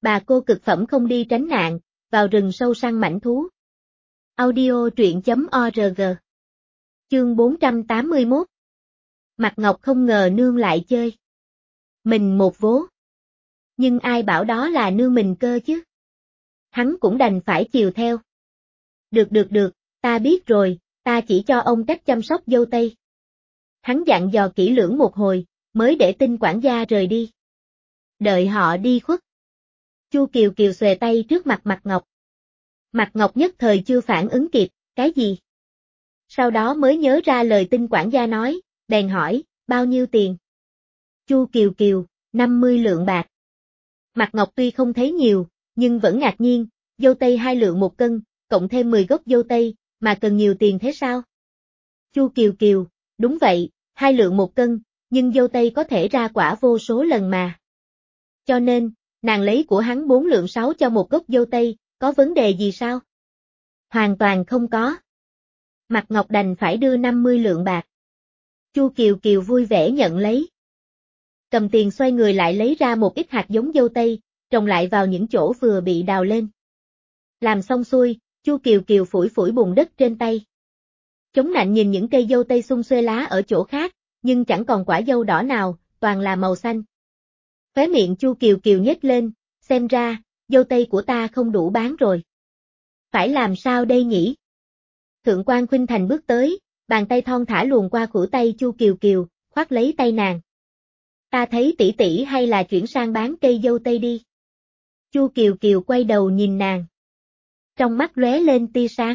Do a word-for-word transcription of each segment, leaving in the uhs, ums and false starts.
Bà cô cực phẩm không đi tránh nạn, vào rừng sâu săn mãnh thú. Audio truyện chấm org. Chương bốn trăm tám mươi mốt. Mặt Ngọc không ngờ nương lại chơi mình một vố. Nhưng ai bảo đó là nương mình cơ chứ. Hắn cũng đành phải chiều theo. Được được được, ta biết rồi, ta chỉ cho ông cách chăm sóc dâu tây. Hắn dặn dò kỹ lưỡng một hồi, mới để Tinh quản gia rời đi. Đợi họ đi khuất. Chu Kiều Kiều xuề tay trước mặt Mặt Ngọc. Mặt Ngọc nhất thời chưa phản ứng kịp, cái gì? Sau đó mới nhớ ra lời Tinh quản gia nói, bèn hỏi, bao nhiêu tiền? Chu Kiều Kiều, năm mươi lượng bạc. Mặt Ngọc tuy không thấy nhiều, nhưng vẫn ngạc nhiên, dâu tây hai lượng một cân, cộng thêm mười gốc dâu tây, mà cần nhiều tiền thế sao? Chu Kiều Kiều, đúng vậy, hai lượng một cân, nhưng dâu tây có thể ra quả vô số lần mà. Cho nên, nàng lấy của hắn bốn lượng sáu cho một gốc dâu tây, có vấn đề gì sao? Hoàn toàn không có. Mặt Ngọc đành phải đưa năm mươi lượng bạc. Chu Kiều Kiều vui vẻ nhận lấy. Cầm tiền xoay người lại lấy ra một ít hạt giống dâu tây, trồng lại vào những chỗ vừa bị đào lên. Làm xong xuôi, Chu Kiều Kiều phủi phủi bùn đất trên tay. Chống nạnh nhìn những cây dâu tây xum xuê lá ở chỗ khác, nhưng chẳng còn quả dâu đỏ nào, toàn là màu xanh. Khóe miệng Chu Kiều Kiều nhếch lên, xem ra, dâu tây của ta không đủ bán rồi. Phải làm sao đây nhỉ? Thượng quan Khuynh Thành bước tới, bàn tay thon thả luồn qua khuỷu tay Chu Kiều Kiều, khoác lấy tay nàng. Ta thấy tỷ tỷ hay là chuyển sang bán cây dâu tây đi. Chu Kiều Kiều quay đầu nhìn nàng. Trong mắt lóe lên tia sáng.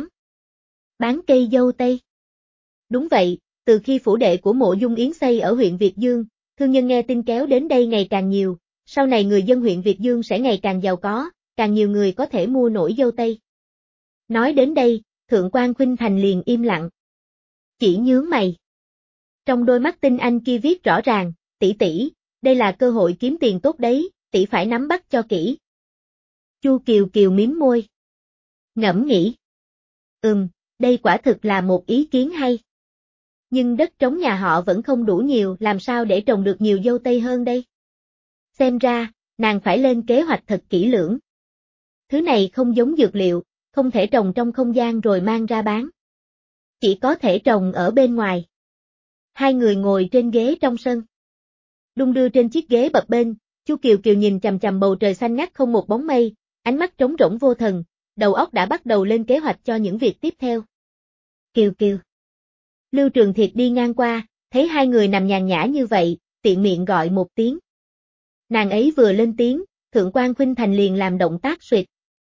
Bán cây dâu tây. Đúng vậy, từ khi phủ đệ của Mộ Dung Yến xây ở huyện Việt Dương, thương nhân nghe tin kéo đến đây ngày càng nhiều, sau này người dân huyện Việt Dương sẽ ngày càng giàu có, càng nhiều người có thể mua nổi dâu tây. Nói đến đây, Thượng quan Khuynh Thành liền im lặng. Chỉ nhướng mày. Trong đôi mắt tinh anh kia viết rõ ràng, tỷ tỷ, đây là cơ hội kiếm tiền tốt đấy, tỷ phải nắm bắt cho kỹ. Chu Kiều Kiều mím môi. Ngẫm nghĩ. Ừm, đây quả thực là một ý kiến hay. Nhưng đất trống nhà họ vẫn không đủ nhiều, làm sao để trồng được nhiều dâu tây hơn đây? Xem ra, nàng phải lên kế hoạch thật kỹ lưỡng. Thứ này không giống dược liệu, không thể trồng trong không gian rồi mang ra bán. Chỉ có thể trồng ở bên ngoài. Hai người ngồi trên ghế trong sân. Đung đưa trên chiếc ghế bập bênh, Chu Kiều Kiều nhìn chằm chằm bầu trời xanh ngắt không một bóng mây, ánh mắt trống rỗng vô thần, đầu óc đã bắt đầu lên kế hoạch cho những việc tiếp theo. Kiều Kiều. Lưu Trường Thiệt đi ngang qua, thấy hai người nằm nhàn nhã như vậy, tiện miệng gọi một tiếng. Nàng ấy vừa lên tiếng, Thượng quan Khuynh Thành liền làm động tác xuyệt.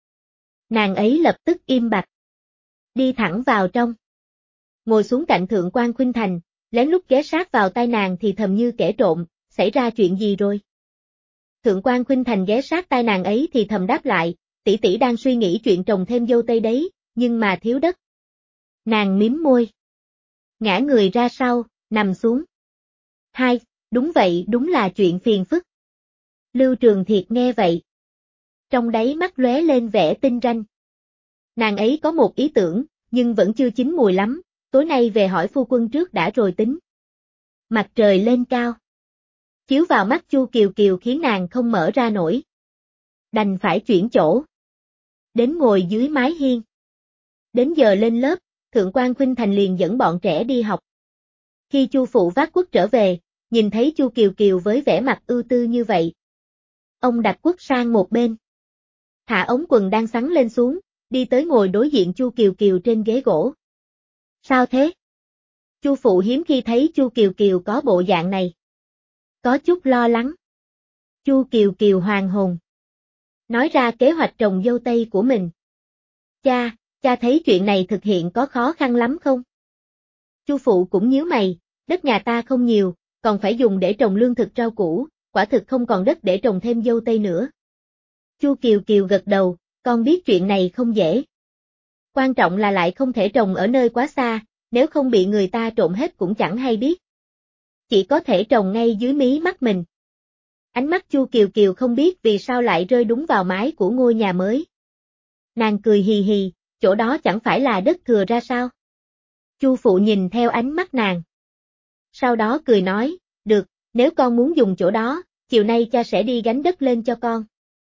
Nàng ấy lập tức im bặt. Đi thẳng vào trong. Ngồi xuống cạnh Thượng quan Khuynh Thành, lén lút ghé sát vào tai nàng thì thầm như kẻ trộm, xảy ra chuyện gì rồi? Thượng quan Khuynh Thành ghé sát tai nàng ấy thì thầm đáp lại, tỷ tỷ đang suy nghĩ chuyện trồng thêm dâu tây đấy, nhưng mà thiếu đất. Nàng mím môi. Ngã người ra sau, nằm xuống. Hai, đúng vậy, đúng là chuyện phiền phức. Lưu Trường Thiệt nghe vậy. Trong đáy mắt lóe lên vẻ tinh ranh. Nàng ấy có một ý tưởng, nhưng vẫn chưa chín mùi lắm, tối nay về hỏi phu quân trước đã rồi tính. Mặt trời lên cao. Chiếu vào mắt Chu Kiều Kiều khiến nàng không mở ra nổi. Đành phải chuyển chỗ. Đến ngồi dưới mái hiên. Đến giờ lên lớp, Thượng quan Khuynh Thành liền dẫn bọn trẻ đi học. Khi Chu phụ vác cuốc trở về, nhìn thấy Chu Kiều Kiều với vẻ mặt ưu tư như vậy. Ông đặt cuốc sang một bên. Hạ ống quần đang xắn lên xuống, đi tới ngồi đối diện Chu Kiều Kiều trên ghế gỗ. Sao thế? Chu phụ hiếm khi thấy Chu Kiều Kiều có bộ dạng này. Có chút lo lắng. Chu Kiều Kiều hoàng hồn. Nói ra kế hoạch trồng dâu tây của mình. Cha, cha thấy chuyện này thực hiện có khó khăn lắm không? Chu phụ cũng nhíu mày, đất nhà ta không nhiều, còn phải dùng để trồng lương thực rau củ, quả thực không còn đất để trồng thêm dâu tây nữa. Chu Kiều Kiều gật đầu, con biết chuyện này không dễ. Quan trọng là lại không thể trồng ở nơi quá xa, nếu không bị người ta trộm hết cũng chẳng hay biết. Chỉ có thể trồng ngay dưới mí mắt mình. Ánh mắt Chu Kiều Kiều không biết vì sao lại rơi đúng vào mái của ngôi nhà mới. Nàng cười hì hì, chỗ đó chẳng phải là đất thừa ra sao? Chu phụ nhìn theo ánh mắt nàng. Sau đó cười nói, được, nếu con muốn dùng chỗ đó, chiều nay cha sẽ đi gánh đất lên cho con.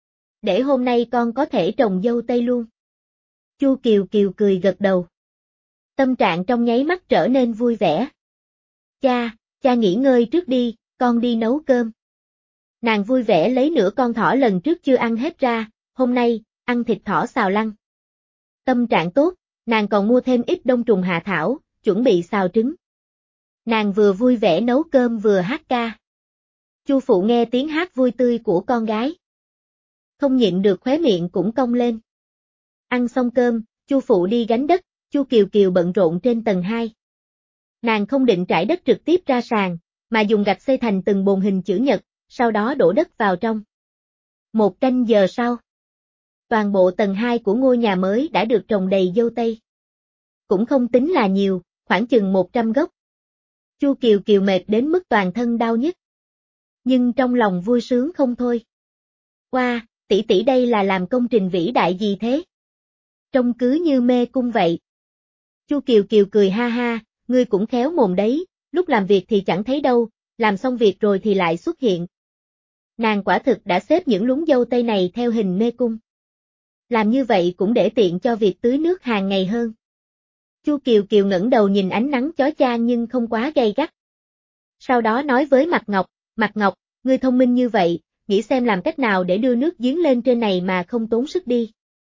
Để hôm nay con có thể trồng dâu tây luôn. Chu Kiều Kiều cười gật đầu. Tâm trạng trong nháy mắt trở nên vui vẻ. Cha, cha nghỉ ngơi trước đi, con đi nấu cơm. Nàng vui vẻ lấy nửa con thỏ lần trước chưa ăn hết ra, hôm nay, ăn thịt thỏ xào lăng. Tâm trạng tốt, nàng còn mua thêm ít đông trùng hạ thảo, chuẩn bị xào trứng. Nàng vừa vui vẻ nấu cơm vừa hát ca. Chu phụ nghe tiếng hát vui tươi của con gái. Không nhịn được khóe miệng cũng cong lên. Ăn xong cơm, Chu phụ đi gánh đất, Chu Kiều Kiều bận rộn trên tầng hai. Nàng không định trải đất trực tiếp ra sàn, mà dùng gạch xây thành từng bồn hình chữ nhật, sau đó đổ đất vào trong. Một canh giờ sau, toàn bộ tầng hai của ngôi nhà mới đã được trồng đầy dâu tây. Cũng không tính là nhiều, khoảng chừng một trăm gốc. Chu Kiều Kiều mệt đến mức toàn thân đau nhức. Nhưng trong lòng vui sướng không thôi. Wow, tỷ tỷ đây là làm công trình vĩ đại gì thế? Trông cứ như mê cung vậy. Chu Kiều Kiều cười ha ha, ngươi cũng khéo mồm đấy, lúc làm việc thì chẳng thấy đâu, làm xong việc rồi thì lại xuất hiện. Nàng quả thực đã xếp những luống dâu tây này theo hình mê cung. Làm như vậy cũng để tiện cho việc tưới nước hàng ngày hơn. Chu Kiều Kiều ngẩng đầu nhìn ánh nắng chói chang nhưng không quá gay gắt. Sau đó nói với Mạc Ngọc, Mạc Ngọc, ngươi thông minh như vậy, nghĩ xem làm cách nào để đưa nước giếng lên trên này mà không tốn sức đi.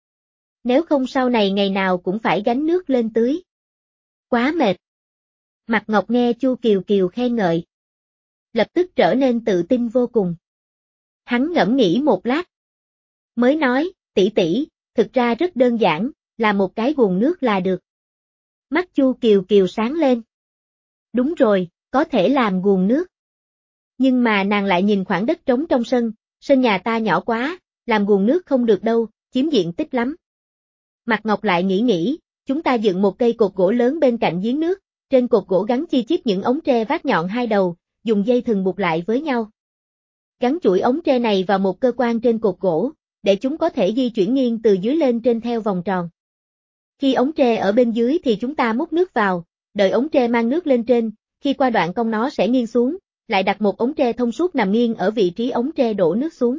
Nếu không sau này ngày nào cũng phải gánh nước lên tưới. Quá mệt. Mạc Ngọc nghe Chu Kiều Kiều khen ngợi. Lập tức trở nên tự tin vô cùng. Hắn ngẫm nghĩ một lát. Mới nói, tỷ tỷ, thực ra rất đơn giản, là một cái guồng nước là được. Mắt Chu Kiều Kiều sáng lên. Đúng rồi, có thể làm guồng nước. Nhưng mà nàng lại nhìn khoảng đất trống trong sân, sân nhà ta nhỏ quá, làm guồng nước không được đâu, chiếm diện tích lắm. Mạc Ngọc lại nghĩ nghĩ, chúng ta dựng một cây cột gỗ lớn bên cạnh giếng nước, trên cột gỗ gắn chi chít những ống tre vát nhọn hai đầu, dùng dây thừng buộc lại với nhau. Gắn chuỗi ống tre này vào một cơ quan trên cột gỗ, để chúng có thể di chuyển nghiêng từ dưới lên trên theo vòng tròn. Khi ống tre ở bên dưới thì chúng ta múc nước vào, đợi ống tre mang nước lên trên, khi qua đoạn cong nó sẽ nghiêng xuống, lại đặt một ống tre thông suốt nằm nghiêng ở vị trí ống tre đổ nước xuống.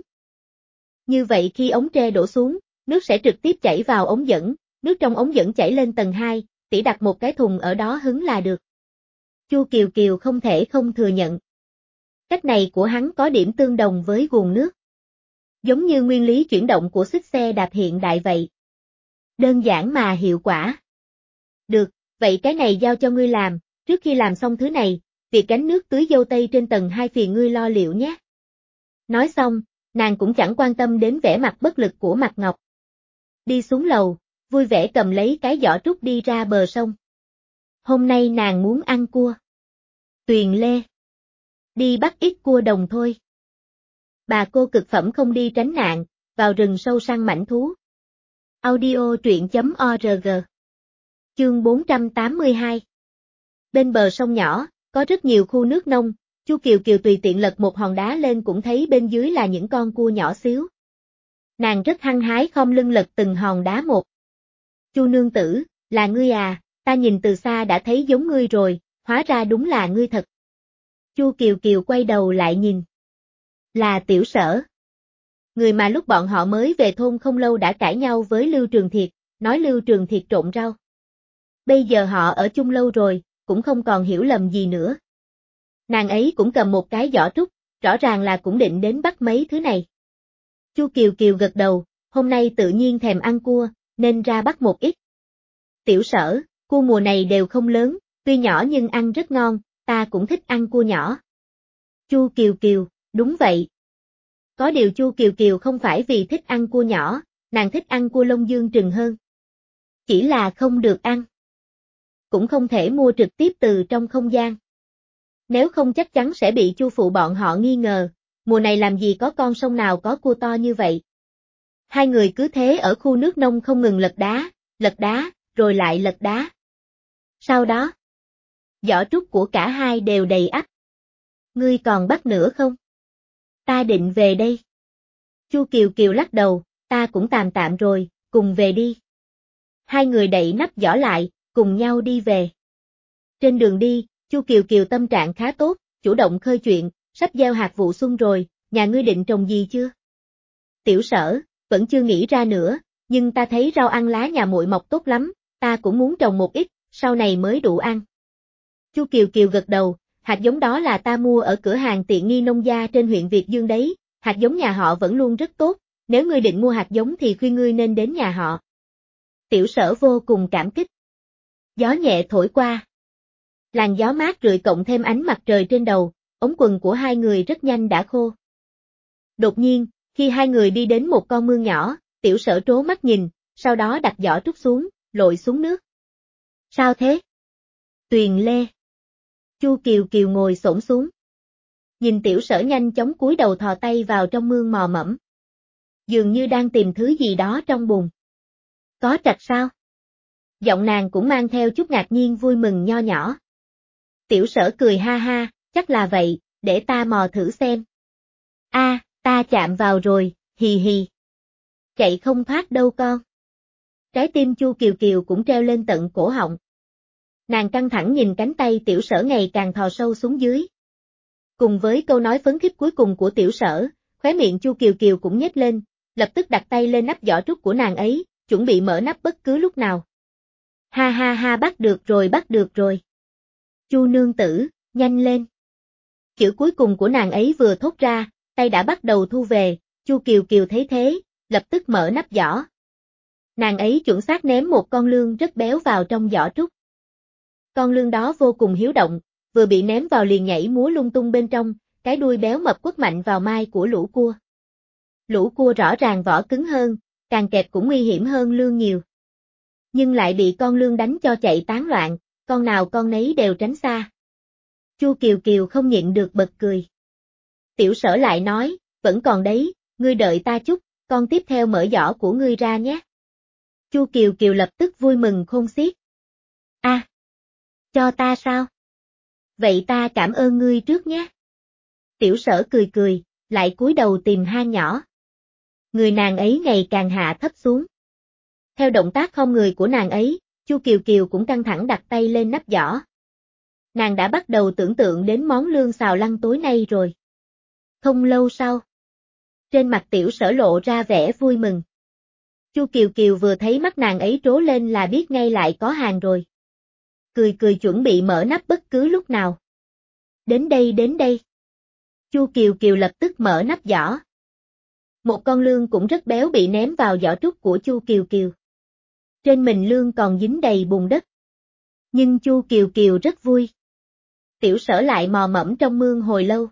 Như vậy khi ống tre đổ xuống, nước sẽ trực tiếp chảy vào ống dẫn, nước trong ống dẫn chảy lên tầng hai, tỷ đặt một cái thùng ở đó hứng là được. Chu Kiều Kiều không thể không thừa nhận. Cách này của hắn có điểm tương đồng với guồng nước. Giống như nguyên lý chuyển động của xích xe đạp hiện đại vậy. Đơn giản mà hiệu quả. Được, vậy cái này giao cho ngươi làm, trước khi làm xong thứ này, việc gánh nước tưới dâu tây trên tầng hai phiền ngươi lo liệu nhé. Nói xong, nàng cũng chẳng quan tâm đến vẻ mặt bất lực của Mạc Ngọc. Đi xuống lầu, vui vẻ cầm lấy cái giỏ trúc đi ra bờ sông. Hôm nay nàng muốn ăn cua. Tuyền Lê. Đi bắt ít cua đồng thôi. Bà cô cực phẩm không đi tránh nạn, vào rừng sâu săn mãnh thú. Audio truyện chấm org. Chương bốn trăm tám mươi hai. Bên bờ sông nhỏ, có rất nhiều khu nước nông, Chu Kiều Kiều tùy tiện lật một hòn đá lên cũng thấy bên dưới là những con cua nhỏ xíu. Nàng rất hăng hái khom lưng lật từng hòn đá một. Chu nương tử, là ngươi à, ta nhìn từ xa đã thấy giống ngươi rồi, hóa ra đúng là ngươi thật. Chu Kiều Kiều quay đầu lại nhìn. Là Tiểu Sở. Người mà lúc bọn họ mới về thôn không lâu đã cãi nhau với Lưu Trường Thiệt, nói Lưu Trường Thiệt trộn rau. Bây giờ họ ở chung lâu rồi, cũng không còn hiểu lầm gì nữa. Nàng ấy cũng cầm một cái giỏ trúc, rõ ràng là cũng định đến bắt mấy thứ này. Chu Kiều Kiều gật đầu, hôm nay tự nhiên thèm ăn cua, nên ra bắt một ít. Tiểu Sở, cua mùa này đều không lớn, tuy nhỏ nhưng ăn rất ngon, ta cũng thích ăn cua nhỏ. Chu Kiều Kiều, đúng vậy. Có điều Chu Kiều Kiều không phải vì thích ăn cua nhỏ, nàng thích ăn cua lông dương trừng hơn. Chỉ là không được ăn. Cũng không thể mua trực tiếp từ trong không gian. Nếu không chắc chắn sẽ bị Chu phụ bọn họ nghi ngờ, mùa này làm gì có con sông nào có cua to như vậy. Hai người cứ thế ở khu nước nông không ngừng lật đá, lật đá, rồi lại lật đá. Sau đó, giỏ trúc của cả hai đều đầy ắp. Ngươi còn bắt nữa không? Ta định về đây. Chu Kiều Kiều lắc đầu, ta cũng tạm tạm rồi, cùng về đi. Hai người đậy nắp giỏ lại, cùng nhau đi về. Trên đường đi, Chu Kiều Kiều tâm trạng khá tốt, chủ động khơi chuyện, sắp gieo hạt vụ xuân rồi, nhà ngươi định trồng gì chưa? Tiểu Sở, vẫn chưa nghĩ ra nữa, nhưng ta thấy rau ăn lá nhà muội mọc tốt lắm, ta cũng muốn trồng một ít, sau này mới đủ ăn. Chu Kiều Kiều gật đầu, hạt giống đó là ta mua ở cửa hàng tiện nghi nông gia trên huyện Việt Dương đấy, hạt giống nhà họ vẫn luôn rất tốt, nếu ngươi định mua hạt giống thì khuyên ngươi nên đến nhà họ. Tiểu Sở vô cùng cảm kích. Gió nhẹ thổi qua. Làn gió mát rượi cộng thêm ánh mặt trời trên đầu, ống quần của hai người rất nhanh đã khô. Đột nhiên, khi hai người đi đến một con mương nhỏ, Tiểu Sở trố mắt nhìn, sau đó đặt giỏ trúc xuống, lội xuống nước. Sao thế? Tuyền Lê. Chu Kiều Kiều ngồi xổm xuống. Nhìn Tiểu Sở nhanh chóng cúi đầu thò tay vào trong mương mò mẫm. Dường như đang tìm thứ gì đó trong bùn. Có trạch sao? Giọng nàng cũng mang theo chút ngạc nhiên vui mừng nho nhỏ. Tiểu Sở cười ha ha, chắc là vậy, để ta mò thử xem. A, à, ta chạm vào rồi, hì hì. Chạy không thoát đâu con. Trái tim Chu Kiều Kiều cũng treo lên tận cổ họng. Nàng căng thẳng nhìn cánh tay Tiểu Sở ngày càng thò sâu xuống dưới. Cùng với câu nói phấn khích cuối cùng của Tiểu Sở, khóe miệng Chu Kiều Kiều cũng nhếch lên, lập tức đặt tay lên nắp giỏ trúc của nàng ấy, chuẩn bị mở nắp bất cứ lúc nào. Ha ha ha, bắt được rồi, bắt được rồi. Chu nương tử, nhanh lên. Chữ cuối cùng của nàng ấy vừa thốt ra, tay đã bắt đầu thu về, Chu Kiều Kiều thấy thế, lập tức mở nắp giỏ. Nàng ấy chuẩn xác ném một con lươn rất béo vào trong giỏ trúc. Con lươn đó vô cùng hiếu động, vừa bị ném vào liền nhảy múa lung tung bên trong, cái đuôi béo mập quất mạnh vào mai của lũ cua. Lũ cua rõ ràng vỏ cứng hơn, càng kẹp cũng nguy hiểm hơn lươn nhiều. Nhưng lại bị con lươn đánh cho chạy tán loạn, con nào con nấy đều tránh xa. Chu Kiều Kiều không nhịn được bật cười. Tiểu Sở lại nói, vẫn còn đấy, ngươi đợi ta chút, con tiếp theo mở giỏ của ngươi ra nhé. Chu Kiều Kiều lập tức vui mừng khôn xiết. A, à, cho ta sao? Vậy ta cảm ơn ngươi trước nhé. Tiểu Sở cười cười, lại cúi đầu tìm hang nhỏ. Người nàng ấy ngày càng hạ thấp xuống. Theo động tác không người của nàng ấy, Chu Kiều Kiều cũng căng thẳng đặt tay lên nắp giỏ. Nàng đã bắt đầu tưởng tượng đến món lươn xào lăng tối nay rồi. Không lâu sau, trên mặt Tiểu Sở lộ ra vẻ vui mừng. Chu Kiều Kiều vừa thấy mắt nàng ấy trố lên là biết ngay lại có hàng rồi. Cười cười chuẩn bị mở nắp bất cứ lúc nào. Đến đây đến đây. Chu Kiều Kiều lập tức mở nắp giỏ. Một con lươn cũng rất béo bị ném vào giỏ trúc của Chu Kiều Kiều. Trên mình lươn còn dính đầy bùn đất. Nhưng Chu Kiều Kiều rất vui. Tiểu Sở lại mò mẫm trong mương hồi lâu.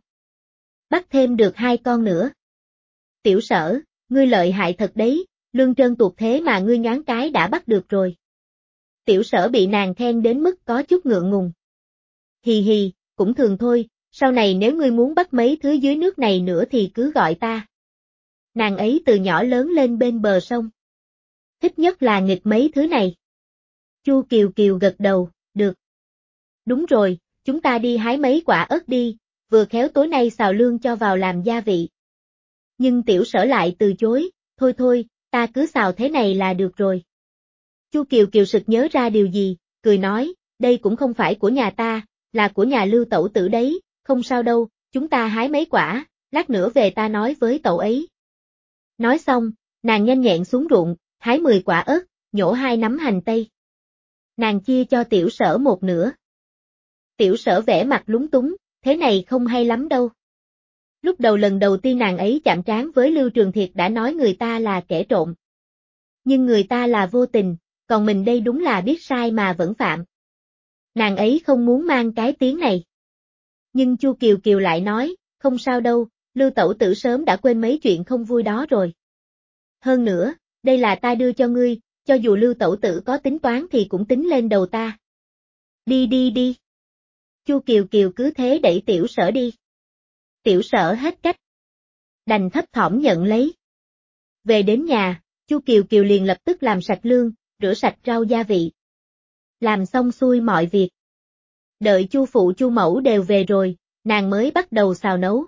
Bắt thêm được hai con nữa. Tiểu Sở, ngươi lợi hại thật đấy, lươn trơn tuột thế mà ngươi nhoáng cái đã bắt được rồi. Tiểu Sở bị nàng khen đến mức có chút ngượng ngùng. Hì hì, cũng thường thôi, sau này nếu ngươi muốn bắt mấy thứ dưới nước này nữa thì cứ gọi ta. Nàng ấy từ nhỏ lớn lên bên bờ sông. Thích nhất là nghịch mấy thứ này. Chu Kiều Kiều gật đầu, được. Đúng rồi, chúng ta đi hái mấy quả ớt đi, vừa khéo tối nay xào lương cho vào làm gia vị. Nhưng Tiểu Sở lại từ chối, thôi thôi, ta cứ xào thế này là được rồi. Chu Kiều Kiều sực nhớ ra điều gì, cười nói, đây cũng không phải của nhà ta, là của nhà Lưu tẩu tử đấy, không sao đâu, chúng ta hái mấy quả, lát nữa về ta nói với cậu ấy. Nói xong, nàng nhanh nhẹn xuống ruộng, hái mười quả ớt, nhổ hai nắm hành tây. Nàng chia cho Tiểu Sở một nửa. Tiểu Sở vẻ mặt lúng túng, thế này không hay lắm đâu. Lúc đầu lần đầu tiên nàng ấy chạm trán với Lưu Trường Thiệt đã nói người ta là kẻ trộm. Nhưng người ta là vô tình, còn mình đây đúng là biết sai mà vẫn phạm. Nàng ấy không muốn mang cái tiếng này. Nhưng Chu Kiều Kiều lại nói, không sao đâu, Lưu tẩu tử sớm đã quên mấy chuyện không vui đó rồi. Hơn nữa, đây là ta đưa cho ngươi, cho dù Lưu tẩu tử có tính toán thì cũng tính lên đầu ta. Đi đi đi. Chu Kiều Kiều cứ thế đẩy Tiểu Sở đi. Tiểu Sở hết cách. Đành thấp thỏm nhận lấy. Về đến nhà, Chu Kiều Kiều liền lập tức làm sạch lương, rửa sạch rau gia vị. Làm xong xuôi mọi việc. Đợi Chu phụ Chu mẫu đều về rồi, nàng mới bắt đầu xào nấu.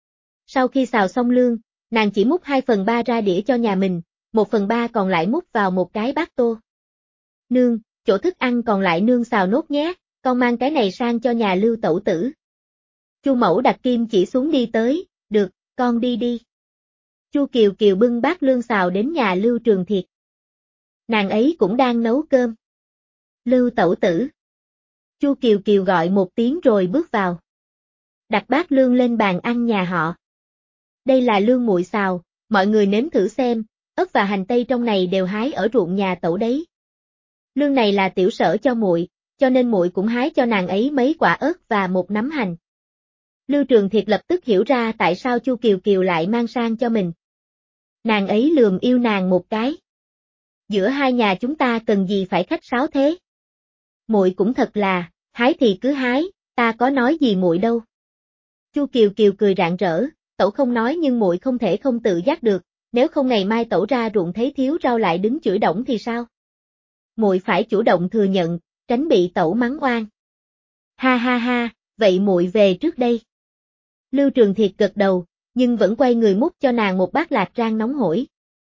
Sau khi xào xong lương, nàng chỉ múc hai phần ba ra đĩa cho nhà mình, một phần ba còn lại múc vào một cái bát tô. Nương, chỗ thức ăn còn lại nương xào nốt nhé, con mang cái này sang cho nhà Lưu tẩu tử. Chu mẫu đặt kim chỉ xuống đi tới, được, con đi đi. Chu Kiều Kiều bưng bát lương xào đến nhà Lưu Trường Thiệt. Nàng ấy cũng đang nấu cơm. Lưu tẩu tử. Chu Kiều Kiều gọi một tiếng rồi bước vào. Đặt bát lương lên bàn ăn nhà họ. Đây là lương muội xào, mọi người nếm thử xem, ớt và hành tây trong này đều hái ở ruộng nhà tẩu đấy. Lương này là tiểu sở cho muội, cho nên muội cũng hái cho nàng ấy mấy quả ớt và một nắm hành. Lưu Trường Thiệt lập tức hiểu ra tại sao Chu Kiều Kiều lại mang sang cho mình. Nàng ấy lườm yêu nàng một cái. Giữa hai nhà chúng ta cần gì phải khách sáo thế? Muội cũng thật là, hái thì cứ hái, ta có nói gì muội đâu. Chu Kiều Kiều cười rạng rỡ, tẩu không nói nhưng muội không thể không tự giác được, nếu không ngày mai tẩu ra ruộng thấy thiếu rau lại đứng chửi đổng thì sao? Muội phải chủ động thừa nhận, tránh bị tẩu mắng oan. Ha ha ha, vậy muội về trước đây. Lưu Trường Thiệt gật đầu, nhưng vẫn quay người múc cho nàng một bát lạc rang nóng hổi.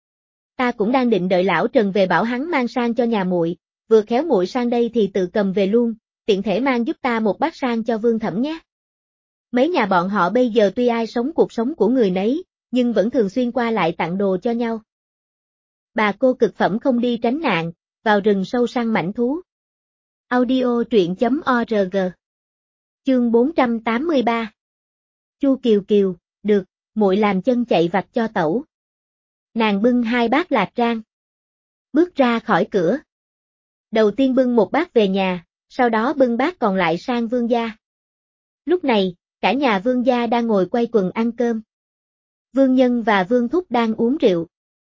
Ta cũng đang định đợi lão Trần về bảo hắn mang sang cho nhà muội, vừa khéo muội sang đây thì tự cầm về luôn, tiện thể mang giúp ta một bát sang cho Vương Thẩm nhé. Mấy nhà bọn họ bây giờ tuy ai sống cuộc sống của người nấy, nhưng vẫn thường xuyên qua lại tặng đồ cho nhau. Bà cô cực phẩm không đi tránh nạn, vào rừng sâu săn mãnh thú. Audio truyện chấm org. Chương bốn trăm tám mươi ba. Chu Kiều Kiều, được, muội làm chân chạy vặt cho tẩu. Nàng bưng hai bát lạc rang. Bước ra khỏi cửa. Đầu tiên bưng một bát về nhà, sau đó bưng bát còn lại sang Vương gia. Lúc này, cả nhà Vương gia đang ngồi quay quần ăn cơm. Vương Nhân và Vương Thúc đang uống rượu.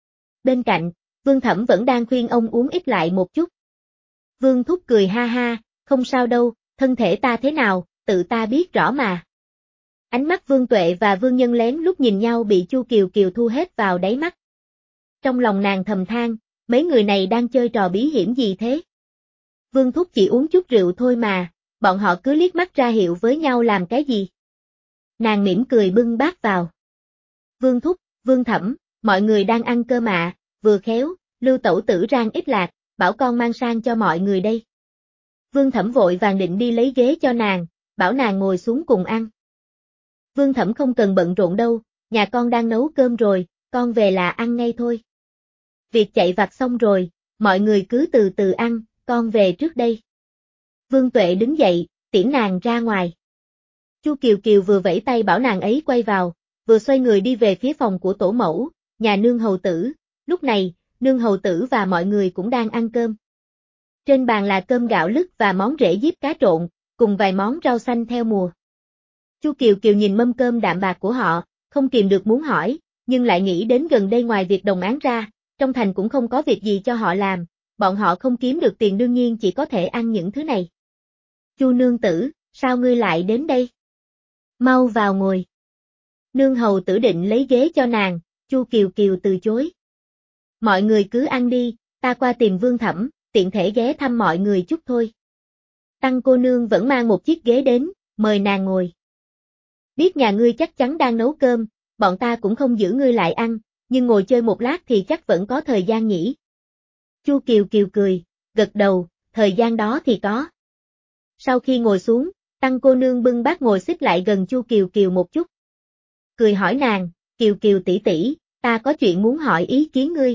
Bên cạnh, Vương Thẩm vẫn đang khuyên ông uống ít lại một chút. Vương Thúc cười ha ha, không sao đâu, thân thể ta thế nào, tự ta biết rõ mà. Ánh mắt Vương Tuệ và Vương Nhân lén lúc nhìn nhau bị Chu Kiều Kiều thu hết vào đáy mắt. Trong lòng nàng thầm than, mấy người này đang chơi trò bí hiểm gì thế? Vương Thúc chỉ uống chút rượu thôi mà, bọn họ cứ liếc mắt ra hiệu với nhau làm cái gì? Nàng mỉm cười bưng bát vào. Vương Thúc, Vương Thẩm, mọi người đang ăn cơm ạ, vừa khéo, Lưu tẩu tử rang ít lạc, bảo con mang sang cho mọi người đây. Vương Thẩm vội vàng định đi lấy ghế cho nàng, bảo nàng ngồi xuống cùng ăn. Vương Thẩm không cần bận rộn đâu, nhà con đang nấu cơm rồi, con về là ăn ngay thôi. Việc chạy vặt xong rồi, mọi người cứ từ từ ăn, con về trước đây. Vương Tuệ đứng dậy, tiễn nàng ra ngoài. Chu Kiều Kiều vừa vẫy tay bảo nàng ấy quay vào, vừa xoay người đi về phía phòng của tổ mẫu, nhà nương hầu tử. Lúc này, nương hầu tử và mọi người cũng đang ăn cơm. Trên bàn là cơm gạo lứt và món rễ diếp cá trộn, cùng vài món rau xanh theo mùa. Chu Kiều Kiều nhìn mâm cơm đạm bạc của họ, không kìm được muốn hỏi, nhưng lại nghĩ đến gần đây ngoài việc đồng áng ra, trong thành cũng không có việc gì cho họ làm, bọn họ không kiếm được tiền đương nhiên chỉ có thể ăn những thứ này. Chu nương tử, sao ngươi lại đến đây? Mau vào ngồi. Nương hầu tử định lấy ghế cho nàng, Chu Kiều Kiều từ chối. Mọi người cứ ăn đi, ta qua tìm Vương Thẩm, tiện thể ghé thăm mọi người chút thôi. Tăng cô nương vẫn mang một chiếc ghế đến, mời nàng ngồi. Biết nhà ngươi chắc chắn đang nấu cơm, bọn ta cũng không giữ ngươi lại ăn, nhưng ngồi chơi một lát thì chắc vẫn có thời gian nhỉ. Chu Kiều Kiều cười, gật đầu, thời gian đó thì có. Sau khi ngồi xuống, Tăng cô nương bưng bát ngồi xích lại gần Chu Kiều Kiều một chút. Cười hỏi nàng, Kiều Kiều tỷ tỷ, ta có chuyện muốn hỏi ý kiến ngươi.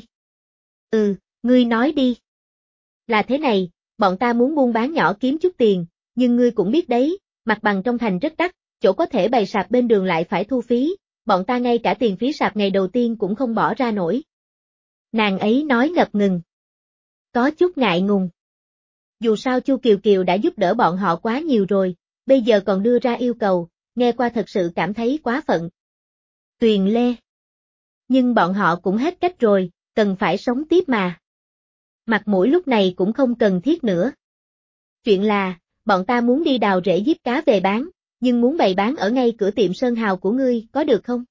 Ừ, ngươi nói đi. Là thế này, bọn ta muốn buôn bán nhỏ kiếm chút tiền, nhưng ngươi cũng biết đấy, mặt bằng trong thành rất đắt, chỗ có thể bày sạp bên đường lại phải thu phí, bọn ta ngay cả tiền phí sạp ngày đầu tiên cũng không bỏ ra nổi. Nàng ấy nói ngập ngừng. Có chút ngại ngùng. Dù sao Chu Kiều Kiều đã giúp đỡ bọn họ quá nhiều rồi, bây giờ còn đưa ra yêu cầu, nghe qua thật sự cảm thấy quá phận. Tuyền lê. Nhưng bọn họ cũng hết cách rồi, cần phải sống tiếp mà. Mặt mũi lúc này cũng không cần thiết nữa. Chuyện là, bọn ta muốn đi đào rễ diếp cá về bán, nhưng muốn bày bán ở ngay cửa tiệm Sơn Hào của ngươi, có được không?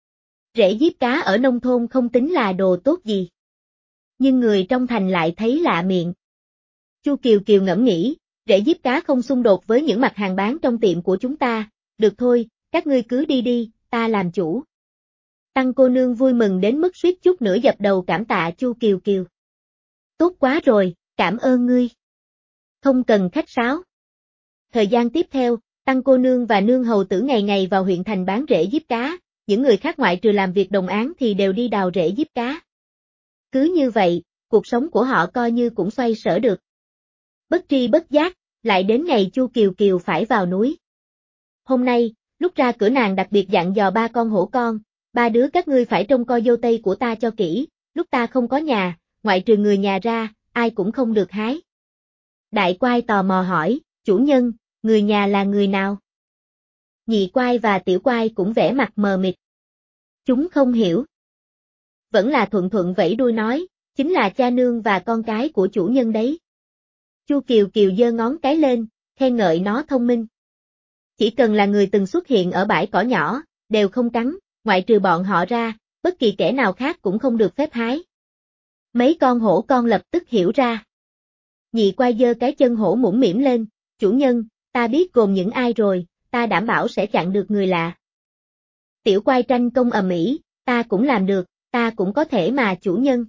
Rễ diếp cá ở nông thôn không tính là đồ tốt gì. Nhưng người trong thành lại thấy lạ miệng. Chu Kiều Kiều ngẫm nghĩ, rễ diếp cá không xung đột với những mặt hàng bán trong tiệm của chúng ta, được thôi, các ngươi cứ đi đi, ta làm chủ. Tăng cô nương vui mừng đến mức suýt chút nữa dập đầu cảm tạ Chu Kiều Kiều. Tốt quá rồi, cảm ơn ngươi. Không cần khách sáo. Thời gian tiếp theo, Tăng cô nương và nương hầu tử ngày ngày vào huyện thành bán rễ diếp cá, những người khác ngoại trừ làm việc đồng áng thì đều đi đào rễ giết cá. Cứ như vậy, cuộc sống của họ coi như cũng xoay sở được. Bất tri bất giác, lại đến ngày Chu Kiều Kiều phải vào núi. Hôm nay, lúc ra cửa nàng đặc biệt dặn dò ba con hổ con, ba đứa các ngươi phải trông coi dâu tây của ta cho kỹ, lúc ta không có nhà, ngoại trừ người nhà ra, ai cũng không được hái. Đại Quai tò mò hỏi, chủ nhân, người nhà là người nào? Nhị Quai và Tiểu Quai cũng vẻ mặt mờ mịt. Chúng không hiểu. Vẫn là Thuận Thuận vẫy đuôi nói, chính là cha nương và con cái của chủ nhân đấy. Chu Kiều Kiều giơ ngón cái lên, khen ngợi nó thông minh. Chỉ cần là người từng xuất hiện ở bãi cỏ nhỏ, đều không cắn, ngoại trừ bọn họ ra, bất kỳ kẻ nào khác cũng không được phép hái. Mấy con hổ con lập tức hiểu ra. Nhị Quai giơ cái chân hổ mũm mĩm lên, chủ nhân, ta biết gồm những ai rồi, ta đảm bảo sẽ chặn được người lạ. Tiểu Quai tranh công ầm ĩ, ta cũng làm được, ta cũng có thể mà chủ nhân.